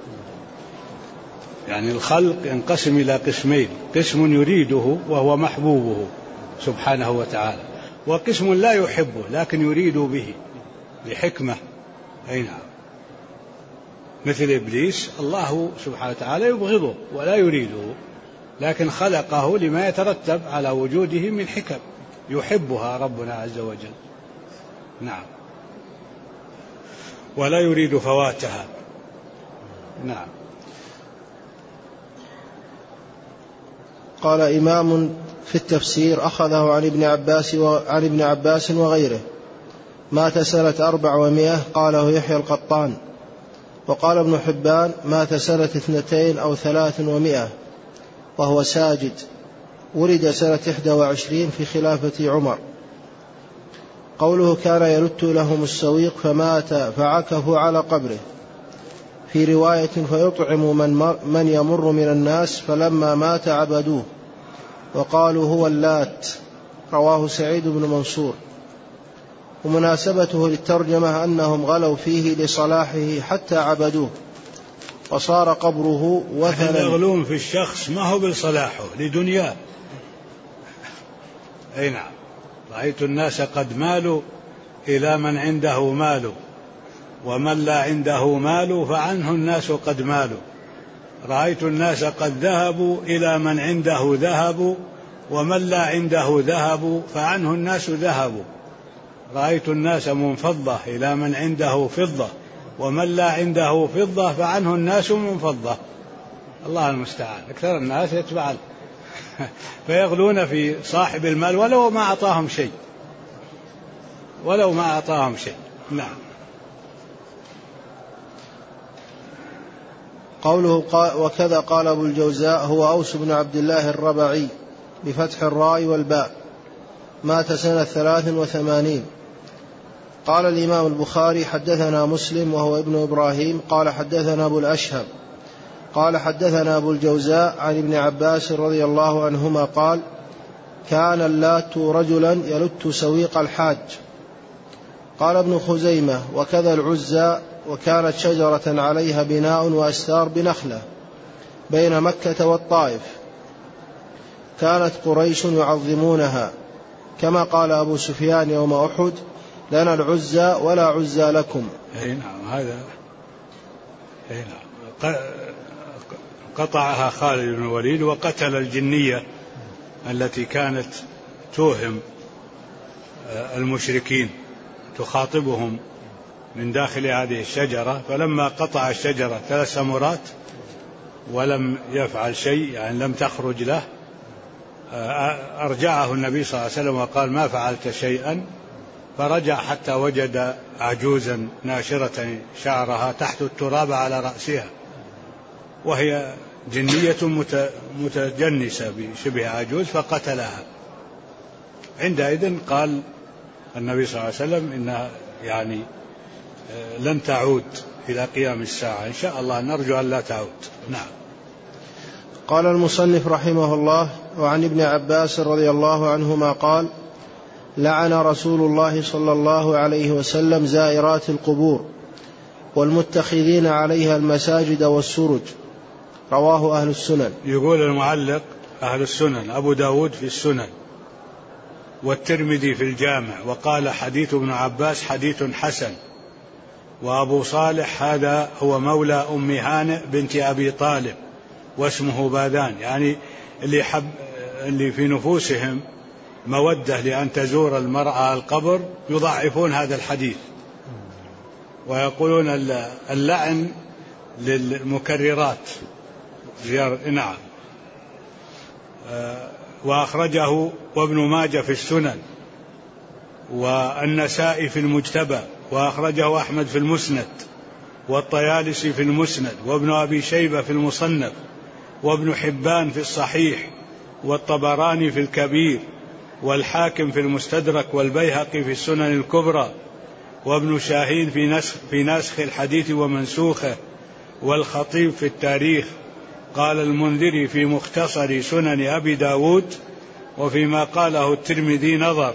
يعني الخلق ينقسم إلى قسمين: قسم يريده وهو محبوبه سبحانه وتعالى، وقسم لا يحبه لكن يريد به لحكمة. أي نعم. مثل إبليس، الله سبحانه وتعالى يبغضه ولا يريده، لكن خلقه لما يترتب على وجوده من حكم يحبها ربنا عز وجل. نعم. ولا يريد فواتها. نعم. قال إمام في التفسير أخذه عن ابن عباس وغيره، مات سنة 400، قاله يحيى القطان. وقال ابن حبان: مات سنة 2 أو 300 وهو ساجد، ولد سنة 21 في خلافة عمر. قوله: كان يلت لهم السويق فمات فعكفوا على قبره. في رواية: فيطعم من يمر من الناس، فلما مات عبدوه وقالوا هو اللات. رواه سعيد بن منصور. ومناسبته للترجمة أنهم غلوا فيه لصلاحه حتى عبدوه وصار قبره وثنا. يغلون في الشخص ما هو بصلاحه لدنياه. أي نعم. رأيت الناس قد مالوا إلى من عنده مال، ومن لا عنده مال فعنه الناس قد مالوا. رأيت الناس قد ذهبوا إلى من عنده ذهب، ومن لا عنده ذهب فعنه الناس ذهبوا. رأيت الناس منفضة إلى من عنده فضة، ومن لا عنده فضة فعنه الناس منفضة. الله المستعان. أكثر الناس يتبع فيغلون في صاحب المال ولو ما أعطاهم شيء، ولو ما أعطاهم شيء. نعم. قوله: وكذا قال أبو الجوزاء هو أوس بن عبد الله الربعي بفتح الراء والباء، مات سنة 83. قال الإمام البخاري: حدثنا مسلم وهو ابن إبراهيم قال حدثنا أبو الأشهب قال حدثنا أبو الجوزاء عن ابن عباس رضي الله عنهما قال: كان اللات رجلا يلت سويق الحاج. قال ابن خزيمة: وكذا العزى، وكانت شجرة عليها بناء وأستار بنخلة بين مكة والطائف، كانت قريش يعظمونها، كما قال أبو سفيان يوم أحد: لنا العزى ولا عزى لكم. نعم، هذا نعم. قطعها خالد بن الوليد وقتل الجنية التي كانت توهم المشركين، تخاطبهم من داخل هذه الشجرة، فلما قطع الشجرة 3 سمرات ولم يفعل شيء، يعني لم تخرج له، أرجعه النبي صلى الله عليه وسلم وقال: ما فعلت شيئا، فرجع حتى وجد عجوزا ناشرة شعرها تحت التراب على رأسها، وهي جنية متجنسة بشبه عجوز، فقتلها. عندئذ قال النبي صلى الله عليه وسلم إنها يعني لن تعود إلى قيام الساعة، إن شاء الله نرجو أن لا تعود. نعم. قال المصنف رحمه الله: وعن ابن عباس رضي الله عنهما قال: لعن رسول الله صلى الله عليه وسلم زائرات القبور والمتخذين عليها المساجد والسرج. رواه أهل السنن. يقول المعلق: أهل السنن، أبو داود في السنن، والترمذي في الجامع، وقال حديث ابن عباس حديث حسن. وأبو صالح هذا هو مولى أم هانئ بنت أبي طالب، واسمه باذان، يعني اللي في نفوسهم مودة لأن تزور المرأة القبر يضعفون هذا الحديث، ويقولون اللعن للمكررات زيارة. نعم. وأخرجه وابن ماجه في السنن، والنسائي في المجتبى، وأخرجه أحمد في المسند، والطيالسي في المسند، وابن أبي شيبة في المصنف، وابن حبان في الصحيح، والطبراني في الكبير، والحاكم في المستدرك، والبيهقي في السنن الكبرى، وابن شاهين في ناسخ الحديث ومنسوخه، والخطيب في التاريخ. قال المنذري في مختصر سنن أبي داود: وفيما قاله الترمذي نظر.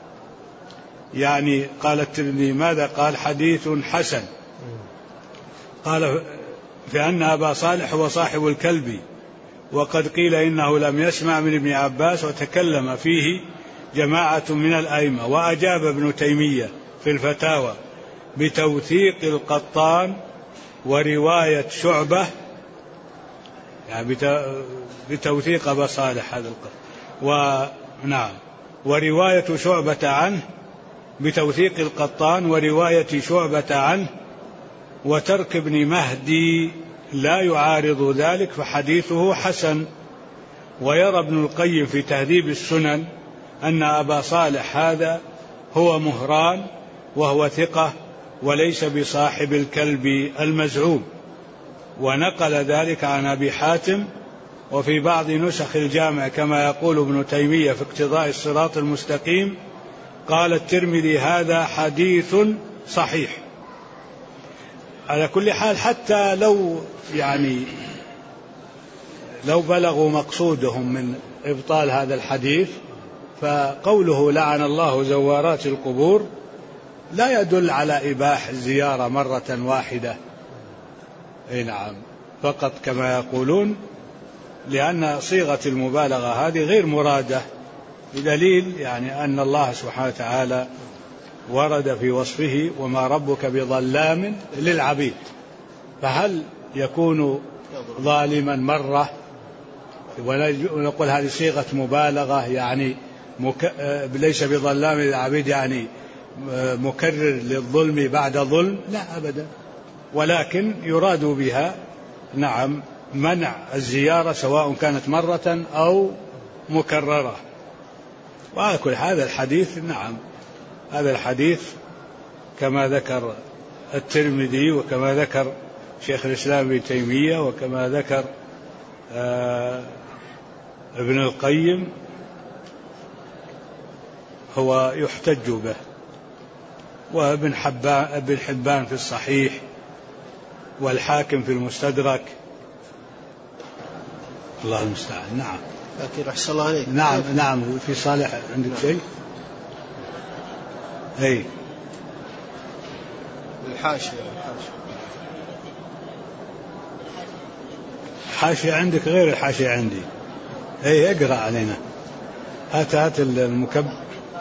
يعني قال الترمذي ماذا قال؟ حديث حسن. قال فأن أبا صالح هو صاحب الكلبي، وقد قيل إنه لم يسمع من ابن عباس، وتكلم فيه جماعة من الأئمة. وأجاب ابن تيمية في الفتاوى بتوثيق القطان ورواية شعبة، يعني بتوثيق أبا صالح هذا نعم، ورواية شعبة عنه، بتوثيق القطان ورواية شعبة عنه، وترك ابن مهدي لا يعارض ذلك، فحديثه حسن. ويرى ابن القيم في تهذيب السنن أن أبا صالح هذا هو مهران، وهو ثقة وليس بصاحب الكلب المزعوم، ونقل ذلك عن أبي حاتم. وفي بعض نسخ الجامع كما يقول ابن تيمية في اقتضاء الصراط المستقيم، قال الترمذي: هذا حديث صحيح. على كل حال، حتى لو بلغوا مقصودهم من إبطال هذا الحديث، فقوله لعن الله زوارات القبور لا يدل على إباح الزيارة مرة واحدة، نعم، فقط كما يقولون، لأن صيغة المبالغة هذه غير مرادة، بدليل يعني أن الله سبحانه وتعالى ورد في وصفه: وما ربك بظلام للعبيد. فهل يكون ظالما مرة ونقول هذه صيغة مبالغة، يعني ليس بظلام للعبيد يعني مكرر للظلم بعد ظلم؟ لا أبدا، ولكن يراد بها نعم منع الزيارة سواء كانت مرة أو مكررة. وعلى كل هذا الحديث نعم، هذا الحديث كما ذكر الترمذي، وكما ذكر شيخ الإسلام ابن تيمية، وكما ذكر ابن القيم، هو يحتج به. وابن حبان في الصحيح، والحاكم في المستدرك. الله المستعان. نعم. لكن أحسن الله عليك. نعم. في صالح عندك شيء؟ أي الحاشية. حاشية عندك غير الحاشية عندي. اي اقرأ علينا. هات المكبر.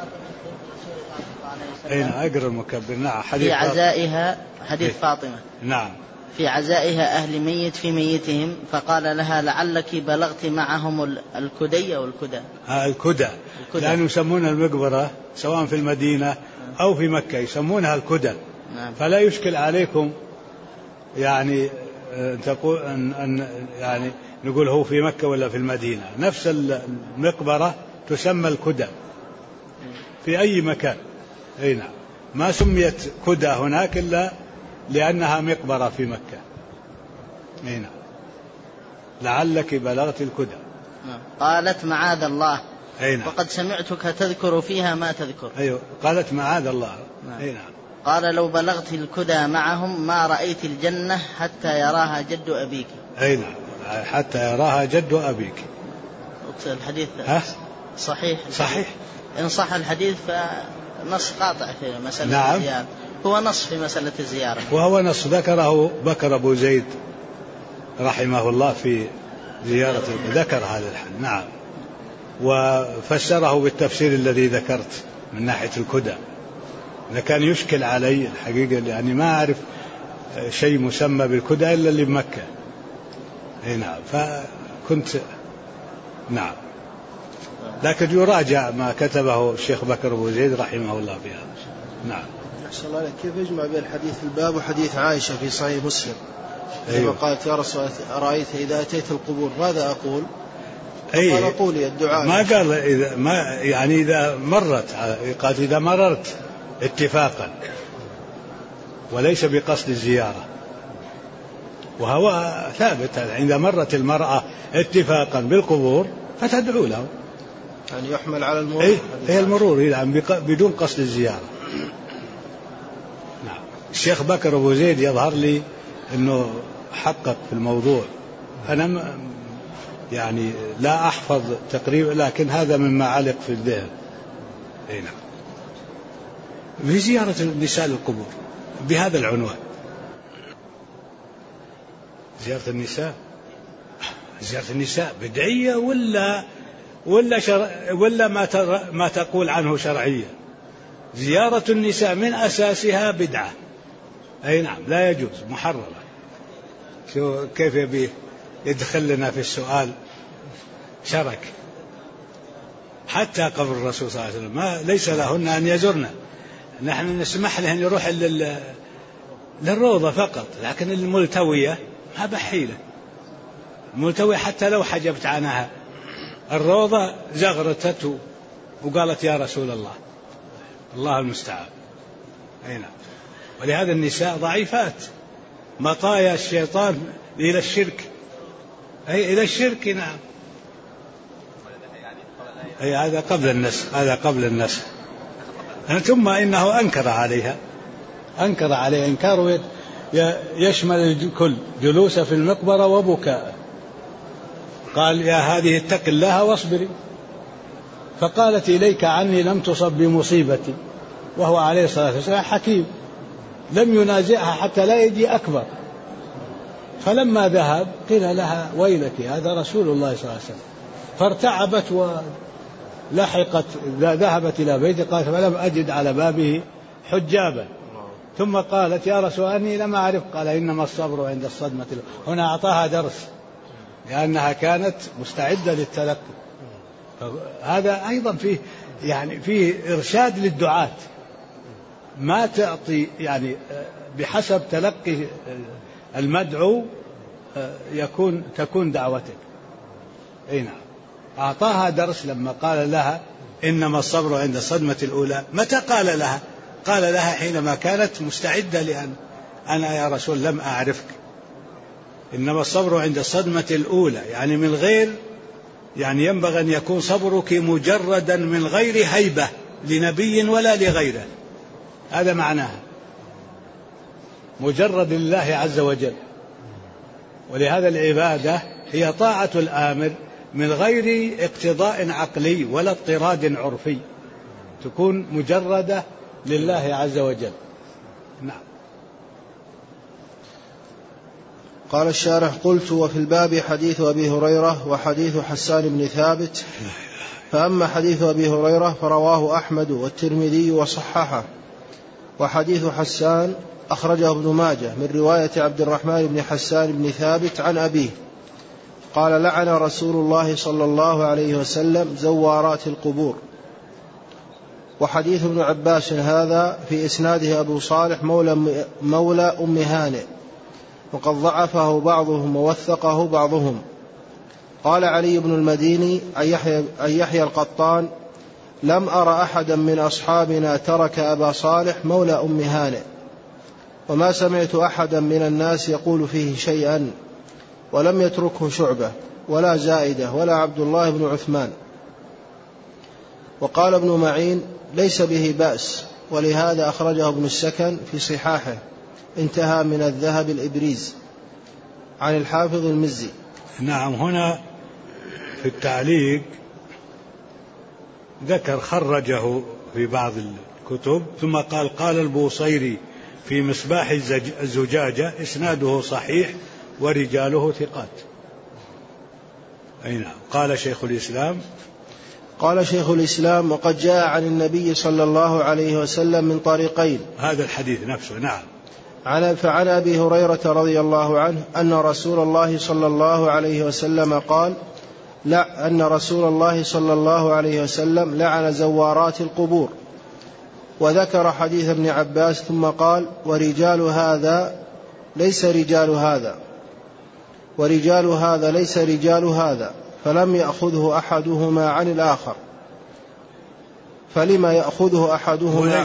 اي نعم اقرأ المكبر. نعم في عزائها حديث فاطمة. نعم. في عزائها أهل ميت في ميتهم فقال لها لعلك بلغت معهم الكدي أو الكدى. الكدى لأنه يسمون المقبرة سواء في المدينة أو في مكة يسمونها الكدى. نعم. فلا يشكل عليكم يعني تقول أن يعني نقول هو في مكة ولا في المدينة، نفس المقبرة تسمى الكدى في أي مكان. أي نعم. ما سميت كدى هناك إلا لأنها مقبرة في مكة. أي نعم. لعلك بلغت الكدى. قالت معاذ الله. أي نعم. وقد سمعتك تذكر فيها ما تذكر. أيوة. قالت معاذ الله. أي نعم. قال لو بلغت الكدى معهم ما رأيت الجنة حتى يراها جد أبيك. أي نعم. حتى يراها جد أبيك. الحديث صحيح. صحيح. إن صح الحديث فنص قاطع في مسألة نعم. الزيارة. هو نص في مسألة الزيارة. وهو نص ذكره بكر أبو زيد رحمه الله في زيارة ذكر هذا الحديث. نعم. وفسره بالتفسير الذي ذكرت من ناحية الكدى. كان يشكل علي الحقيقة لأني ما أعرف شيء مسمى بالكدى إلا اللي بمكة. أي نعم. فكنت نعم. لكن يراجع ما كتبه الشيخ بكر أبو زيد رحمه الله في هذا. نعم. أحسن الله عليك. كيف يجمع بين الحديث الباب وحديث عائشة في صحيح مسلم؟ أيوة. قالت يا رسول الله أرأيت إذا أتيت القبور ماذا أقول؟ أي. قال قولي الدعاء. ما قال إذا ما يعني إذا مرت، قالت إذا مررت اتفاقا وليس بقصد الزيارة، وهو ثابت إذا مرت المرأة اتفاقا بالقبور فتدعو له. يعني يحمل على المرور. هي المرور يعني بدون قصد الزيارة. نعم. الشيخ بكر أبو زيد يظهر لي أنه حقق في الموضوع. أنا يعني لا أحفظ تقريبا لكن هذا مما علق في الذهن. أي نعم. في زيارة النساء للقبور بهذا العنوان. زيارة النساء بدعية ولا ما تقول عنه شرعية؟ زيارة النساء من أساسها بدعة. أي نعم لا يجوز، محرمة. شو كيف يبي يدخل لنا في السؤال شرك حتى قبر الرسول صلى الله عليه وسلم ما ليس لهن أن يزرنا، نحن نسمح لهن يروح للروضة فقط، لكن الملتوية ما بحيلة. الملتوية حتى لو حجبت عنها الروضة زغرتته وقالت يا رسول الله، الله المستعان. أي نعم. ولهذا النساء ضعيفات، مطايا الشيطان إلى الشرك. أي إلى الشرك. نعم. أي هذا قبل النسخ. ثم إنه أنكر عليها إنكار يشمل الكل، جلوس في المقبرة وبكاء. قال يا هذه اتق الله واصبري، فقالت إليك عني لم تصب بمصيبتي، وهو عليه الصلاة والسلام حكيم لم ينازعها حتى لا يجي أكبر. فلما ذهب قيل لها ويلك هذا رسول الله صلى الله عليه وسلم، فارتعبت ولحقت ذهبت إلى بيته. قالت فلم أجد على بابه حجابا، ثم قالت يا رسول أني لم أعرف. قال إنما الصبر عند الصدمة. هنا أعطاها درس لأنها كانت مستعدة للتلقي. هذا أيضا فيه إرشاد للدعاة، ما تعطي يعني بحسب تلقي المدعو تكون دعوتك. أي نعم. أعطاها درس لما قال لها إنما الصبر عند الصدمة الأولى. متى قال لها؟ قال لها حينما كانت مستعدة، لأن أنا يا رسول لم أعرفك. إنما الصبر عند الصدمة الأولى يعني من غير، يعني ينبغي أن يكون صبرك مجردا من غير هيبة لنبي ولا لغيره. هذا معناها مجرد لله عز وجل. ولهذا العبادة هي طاعة الآمر من غير اقتضاء عقلي ولا اضطراد عرفي، تكون مجردة لله عز وجل. نعم. قال الشارح: قلت: وفي الباب حديث أبي هريرة وحديث حسان بن ثابت. فأما حديث أبي هريرة فرواه أحمد والترمذي وصححه، وحديث حسان أخرجه ابن ماجه من رواية عبد الرحمن بن حسان بن ثابت عن أبيه قال: لعن رسول الله صلى الله عليه وسلم زوارات القبور. وحديث ابن عباس هذا في إسناده أبو صالح مولى أم هانئ، وقد ضعفه بعضهم ووثقه بعضهم. قال علي بن المديني عن يحيى القطان: لم أر أحدا من أصحابنا ترك أبا صالح مولى أم هانئ، وما سمعت أحدا من الناس يقول فيه شيئا، ولم يتركه شعبة ولا زائدة ولا عبد الله بن عثمان. وقال ابن معين: ليس به بأس، ولهذا أخرجه ابن السكن في صحاحه. انتهى من الذهب الإبريز عن الحافظ المزي. نعم. هنا في التعليق ذكر خرجه في بعض الكتب، ثم قال البوصيري في مصباح الزجاجة إسناده صحيح ورجاله ثقات. أي نعم. قال شيخ الإسلام: وقد جاء عن النبي صلى الله عليه وسلم من طريقين هذا الحديث نفسه. نعم. فعن أبي هريرة رضي الله عنه أن رسول الله صلى الله عليه وسلم قال: أن رسول الله صلى الله عليه وسلم لعن زوارات القبور. وذكر حديث ابن عباس ثم قال: ورجال هذا ليس رجال هذا، ورجال هذا ليس رجال هذا، فلم يأخذه أحدهما عن الآخر. فلما يأخذه أحدهما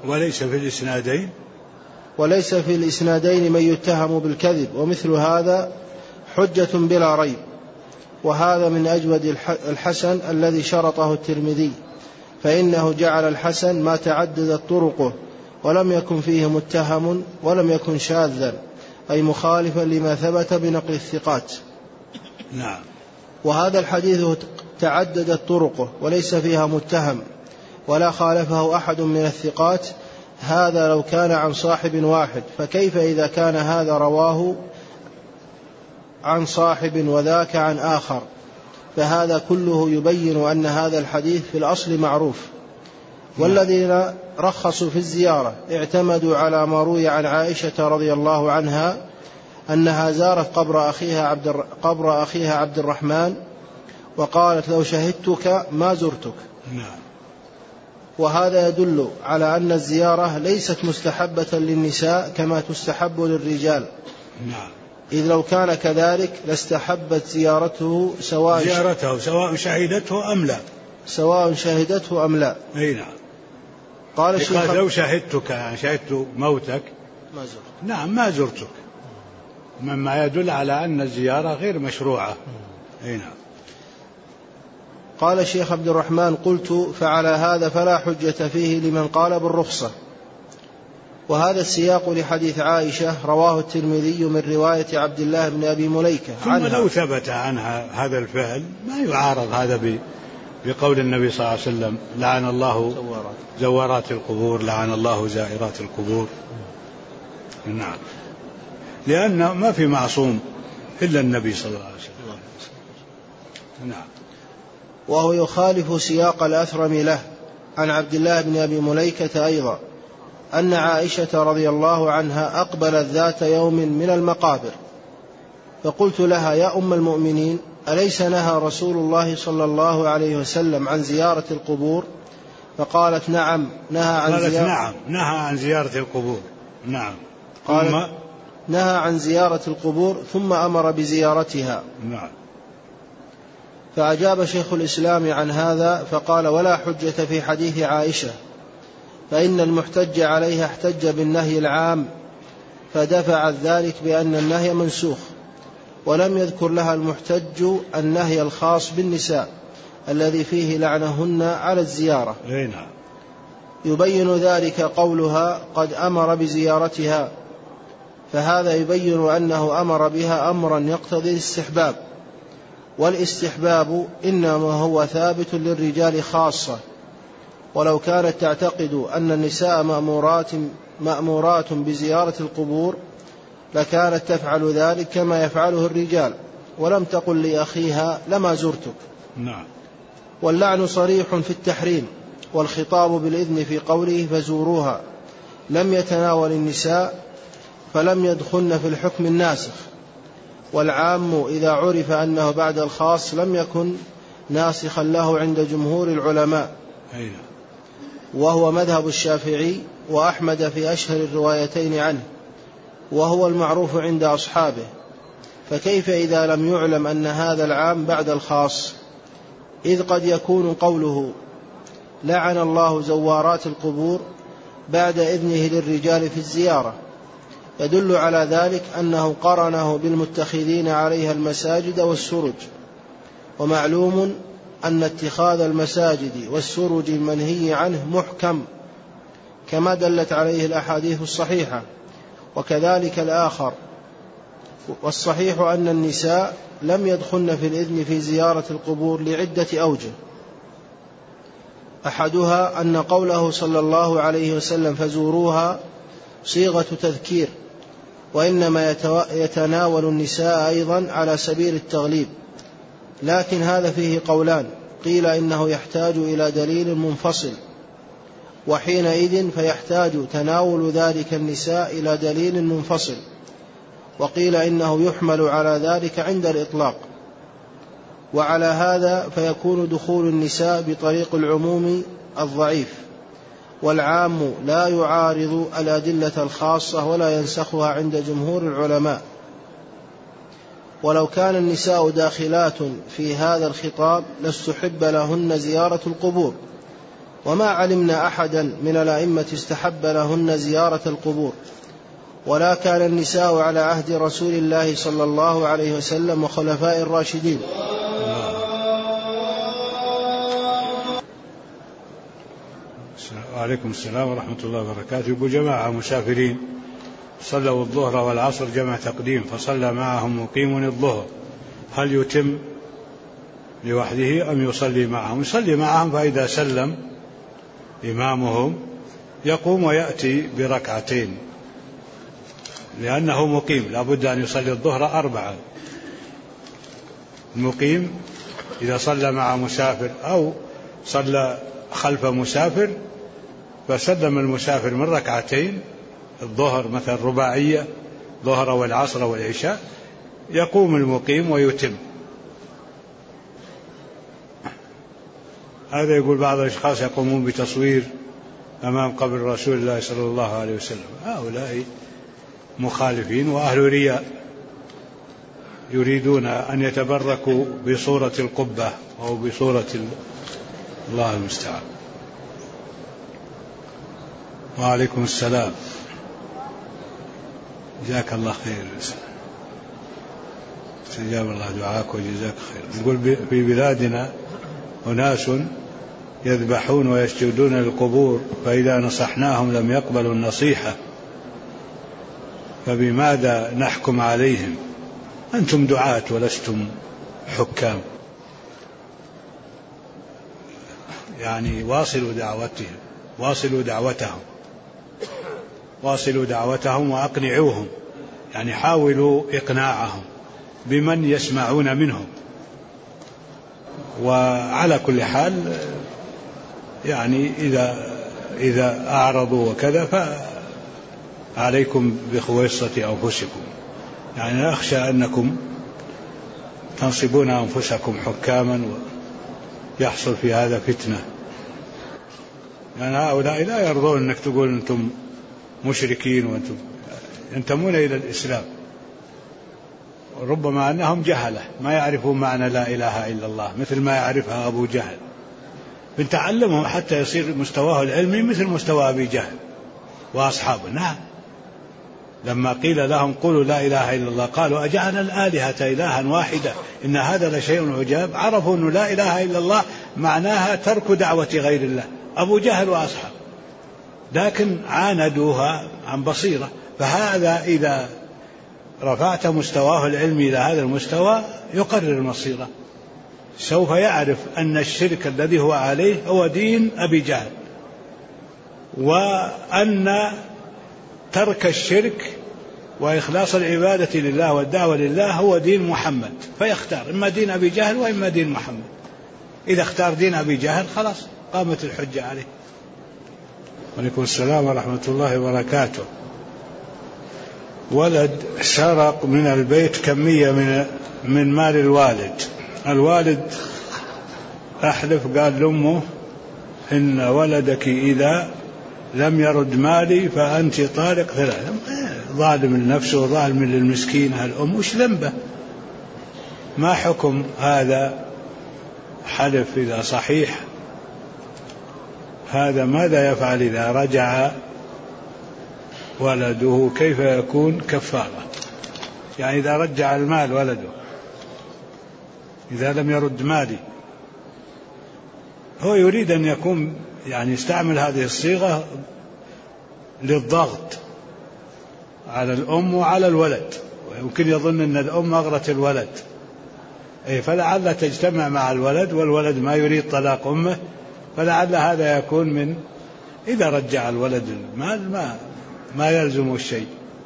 وليس في الإسنادين من يتهم بالكذب، ومثل هذا حجة بلا ريب. وهذا من أجود الحسن الذي شرطه الترمذي، فإنه جعل الحسن ما تعددت طرقه ولم يكن فيه متهم ولم يكن شاذا، أي مخالفا لما ثبت بنقل الثقات. نعم. وهذا الحديث تعددت طرقه وليس فيها متهم ولا خالفه أحد من الثقات، هذا لو كان عن صاحب واحد، فكيف إذا كان هذا رواه عن صاحب وذاك عن آخر؟ فهذا كله يبين أن هذا الحديث في الأصل معروف. والذين رخصوا في الزيارة اعتمدوا على ما روي عن عائشة رضي الله عنها أنها زارت قبر أخيها عبد الرحمن وقالت: لو شهدتك ما زرتك. وهذا يدل على أن الزيارة ليست مستحبة للنساء كما تستحب للرجال. إذ لو كان كذلك لاستحبت زيارته سواء شهدته أم لا. أي نعم. قال الشيخ: لو شهدتك يعني شهدت موتك ما زرت. نعم ما زرتك، مما يدل على أن الزيارة غير مشروعة. أي نعم. قال الشيخ عبد الرحمن: قلت: فعلى هذا فلا حجة فيه لمن قال بالرخصة. وهذا السياق لحديث عائشة رواه الترمذي من رواية عبد الله بن أبي مليكة عنها. ثم لو ثبت عنها هذا الفعل ما يعارض هذا بقول النبي صلى الله عليه وسلم: لعن الله زوارات القبور، لعن الله زائرات القبور. نعم. لأن ما في معصوم إلا النبي صلى الله عليه وسلم. نعم. وهو يخالف سياق الأثرم له عن عبد الله بن أبي مليكة أيضا أن عائشة رضي الله عنها أقبلت ذات يوم من المقابر، فقلت لها: يا أم المؤمنين، أليس نهى رسول الله صلى الله عليه وسلم عن زيارة القبور؟ فقالت: نعم، نهى عن زيارة القبور. نعم. قالت: نهى عن زيارة القبور ثم أمر بزيارتها. نعم. فأجاب شيخ الإسلام عن هذا فقال: ولا حجة في حديث عائشة، فإن المحتج عليها احتج بالنهي العام فدفعت ذلك بأن النهي منسوخ، ولم يذكر لها المحتج النهي الخاص بالنساء الذي فيه لعنهن على الزيارة. يبين ذلك قولها: قد أمر بزيارتها، فهذا يبين أنه أمر بها أمرا يقتضي الاستحباب، والاستحباب إنما هو ثابت للرجال خاصة. ولو كانت تعتقد أن النساء مأمورات بزيارة القبور لكانت تفعل ذلك كما يفعله الرجال، ولم تقل لأخيها لما زرتك. نعم. واللعن صريح في التحريم، والخطاب بالإذن في قوله فزوروها لم يتناول النساء فلم يدخلن في الحكم الناسخ، والعام إذا عرف أنه بعد الخاص لم يكن ناسخا له عند جمهور العلماء، وهو مذهب الشافعي وأحمد في أشهر الروايتين عنه، وهو المعروف عند أصحابه. فكيف إذا لم يعلم أن هذا العام بعد الخاص؟ إذ قد يكون قوله لعن الله زوارات القبور بعد إذنه للرجال في الزيارة يدل على ذلك أنه قرنه بالمتخذين عليها المساجد والسرج، ومعلوم أن اتخاذ المساجد والسرج المنهي عنه محكم كما دلت عليه الأحاديث الصحيحة، وكذلك الآخر. والصحيح أن النساء لم يدخلن في الإذن في زيارة القبور لعدة أوجه، أحدها أن قوله صلى الله عليه وسلم فزوروها صيغة تذكير، وإنما يتناول النساء أيضا على سبيل التغليب، لكن هذا فيه قولان، قيل إنه يحتاج إلى دليل منفصل، وحينئذ فيحتاج تناول ذلك النساء إلى دليل منفصل، وقيل إنه يحمل على ذلك عند الإطلاق، وعلى هذا فيكون دخول النساء بطريق العموم الضعيف، والعام لا يعارض الأدلة الخاصة ولا ينسخها عند جمهور العلماء. ولو كان النساء داخلات في هذا الخطاب لاستحب لهن زيارة القبور، وما علمنا أحدا من الأئمة استحب لهن زيارة القبور، ولا كان النساء على عهد رسول الله صلى الله عليه وسلم وخلفاء الراشدين. وعليكم السلام ورحمة الله وبركاته. يقول جماعة مسافرين صلوا الظهر والعصر جمع تقديم، فصلى معهم مقيم الظهر، هل يتم لوحده أم يصلي معهم؟ يصلي معهم، فإذا سلم إمامهم يقوم ويأتي بركعتين، لأنه مقيم لا بد أن يصلي الظهر 4. المقيم إذا صلى مع مسافر أو صلى خلف مسافر فسلم المسافر من ركعتين الظهر مثلا رباعية ظهر والعصر والعشاء، يقوم المقيم ويتم. هذا يقول بعض الأشخاص يقومون بتصوير أمام قبر رسول الله صلى الله عليه وسلم، هؤلاء مخالفين وأهل رياء، يريدون أن يتبركوا بصورة القبة أو بصورة الله المستعان. وعليكم السلام، جزاك الله خير، استجاب الله دعاك وجزاك خير. يقول في بلادنا أناس يذبحون ويسجدون للقبور، فإذا نصحناهم لم يقبلوا النصيحة، فبماذا نحكم عليهم؟ أنتم دعاة ولستم حكام، يعني واصلوا دعوتهم وأقنعوهم، يعني حاولوا إقناعهم بمن يسمعون منهم. وعلى كل حال يعني إذا أعرضوا وكذا فعليكم بخويصة أنفسكم، يعني أخشى أنكم تنصبون أنفسكم حكاما ويحصل في هذا فتنة، يعني هؤلاء لا يرضون أنك تقول أنتم مشركين وأنتم ينتمون إلى الإسلام، ربما أنهم جهلة ما يعرفون معنى لا إله إلا الله مثل ما يعرفها أبو جهل، بنتعلمهم حتى يصير مستواه العلمي مثل مستوى أبي جهل وأصحابه. نعم، لما قيل لهم قولوا لا إله إلا الله قالوا أجعلنا الآلهة إلها واحدة إن هذا لشيء عجاب، عرفوا أن لا إله إلا الله معناها ترك دعوة غير الله، أبو جهل وأصحاب، لكن عاندوها عن بصيرة. فهذا إذا رفعت مستواه العلمي إلى هذا المستوى يقرر مصيره، سوف يعرف أن الشرك الذي هو عليه هو دين أبي جهل، وأن ترك الشرك وإخلاص العبادة لله والدعوة لله هو دين محمد، فيختار إما دين أبي جهل وإما دين محمد. إذا اختار دين أبي جهل خلاص قامت الحجة عليه. وعليكم السلام ورحمة الله وبركاته. ولد سرق من البيت كمية من مال الوالد. الوالد أحلف قال لأمه إن ولدك إذا لم يرد مالي فأنت طالق ثلاثة. ظالم لنفسه وظالم للمسكين هالأم، وش ذنبه؟ ما حكم هذا حلف إذا صحيح؟ هذا ماذا يفعل إذا رجع ولده؟ كيف يكون كفارة؟ يعني إذا رجع المال ولده، إذا لم يرد مالي، هو يريد أن يكون يعني يستعمل هذه الصيغة للضغط على الأم وعلى الولد، ويمكن يظن أن الأم أغرت الولد، فلعل تجتمع مع الولد والولد ما يريد طلاق أمه، فلعل هذا يكون من إذا رجع الولد المال ما يلزم الشيء.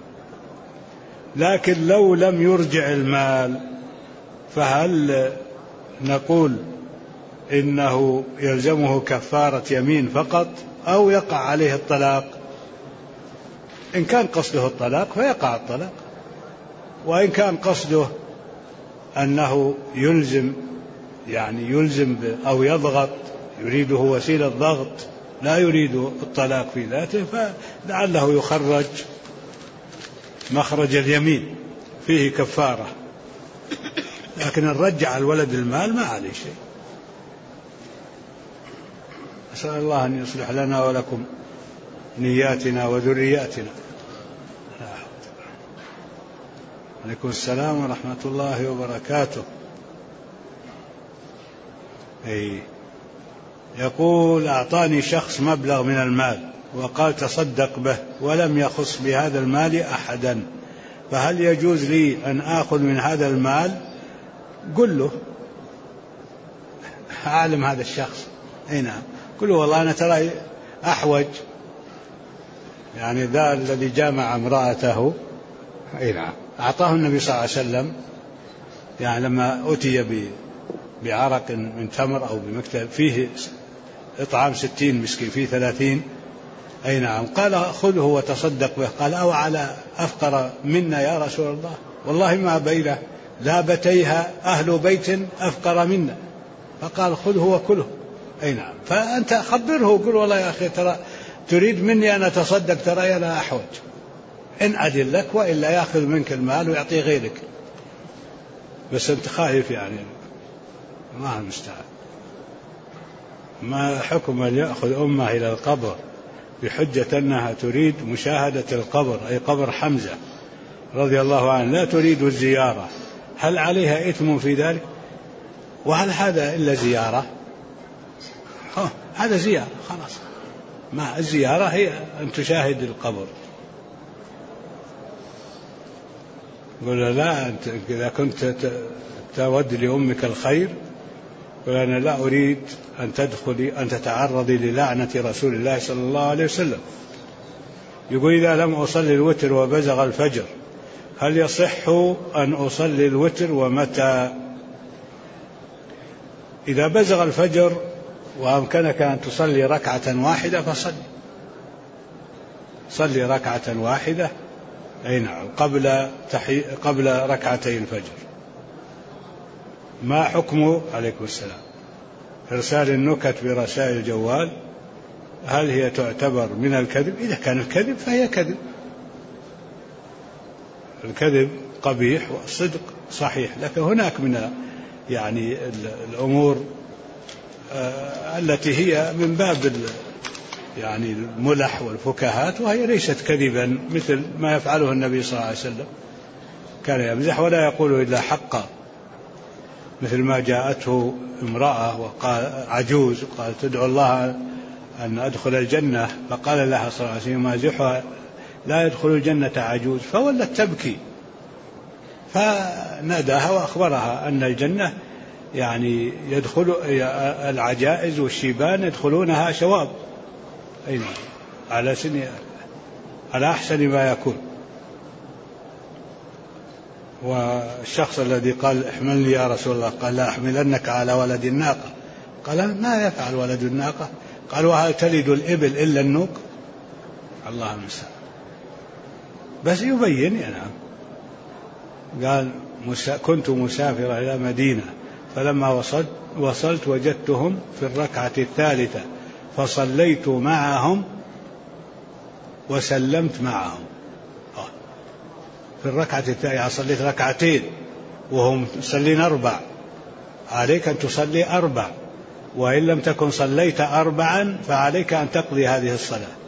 لكن لو لم يرجع المال فهل نقول إنه يلزمه كفارة يمين فقط أو يقع عليه الطلاق؟ إن كان قصده الطلاق فيقع الطلاق، وإن كان قصده أنه يلزم أو يضغط، يريده وسيلة ضغط لا يريد الطلاق في ذاته، فلعله يخرج مخرج اليمين فيه كفارة. لكن إن رجع الولد المال ما عليه شيء. أسأل الله أن يصلح لنا ولكم نياتنا وذرياتنا. عليكم السلام ورحمة الله وبركاته. يقول أعطاني شخص مبلغ من المال وقال تصدق به ولم يخص بهذا المال أحدا، فهل يجوز لي أن آخذ من هذا المال؟ قل له، أعلم هذا الشخص، نعم، قل له والله أنا ترى أحوج، يعني ذا الذي جامع امرأته، نعم، أعطاه النبي صلى الله عليه وسلم، يعني لما أتي بعرق من تمر أو بمكتب فيه إطعام 60 مسكين، فيه 30، نعم، قال خذه وتصدق به. قال أو على أفقر منا يا رسول الله؟ والله ما بين لابتيها أهل بيت أفقر منا. فقال خذه وكله. نعم، فأنت خبره وقل والله يا أخي ترى تريد مني أن أتصدق، ترى أنا أحوج، إن أدل لك، وإلا يأخذ منك المال ويعطي غيرك، بس أنت خايف، يعني ما المستعان. ما حكم أن يأخذ أمه إلى القبر بحجة أنها تريد مشاهدة القبر، أي قبر حمزة رضي الله عنه، لا تريد الزيارة؟ هل عليها إثم في ذلك؟ وهل هذا إلا زيارة؟ هذا زيارة خلاص، ما الزيارة هي أن تشاهد القبر. قل لا، أنت إذا كنت تود لأمك الخير، قل أنا لا أريد أن تتعرضي للعنة رسول الله صلى الله عليه وسلم. يقول إذا لم أصلي الوتر وبزغ الفجر هل يصح أن أصلي الوتر ومتى؟ إذا بزغ الفجر وأمكنك أن تصلي ركعة واحدة صلي ركعة واحدة، نعم، قبل ركعتي الفجر. ما حكم، عليكم السلام، إرسال النكت برسائل الجوال؟ هل هي تعتبر من الكذب؟ إذا كان الكذب فهي كذب. الكذب قبيح والصدق صحيح، لكن هناك من يعني الأمور التي هي من باب يعني الملح والفكاهات، وهي ليست كذبا، مثل ما يفعله النبي صلى الله عليه وسلم، كان يمزح ولا يقول إلا حقا، مثل ما جاءته امرأة وقال عجوز وقال تدعو الله أن أدخل الجنة، فقال لها صلى الله عليه وسلم مازحها لا يدخل الجنة عجوز، فولت تبكي، فناداها وأخبرها أن الجنة يعني يدخل العجائز والشيبان يدخلونها شواب، على أحسن ما يكون. والشخص الذي قال احملني يا رسول الله قال لا أحملنك على ولد الناقة، قال ما يفعل ولد الناقة؟ قال وهل تلد الإبل إلا النوق؟ الله المستعان. بس يبين نعم. قال كنت مسافرا إلى مدينة فلما وصلت وجدتهم في الركعة الثالثة فصليت معهم وسلمت معهم. في الركعة الثانية صليت ركعتين وهم يصلين 4، عليك أن تصلي 4، وإن لم تكن صليت 4 فعليك أن تقضي هذه الصلاة.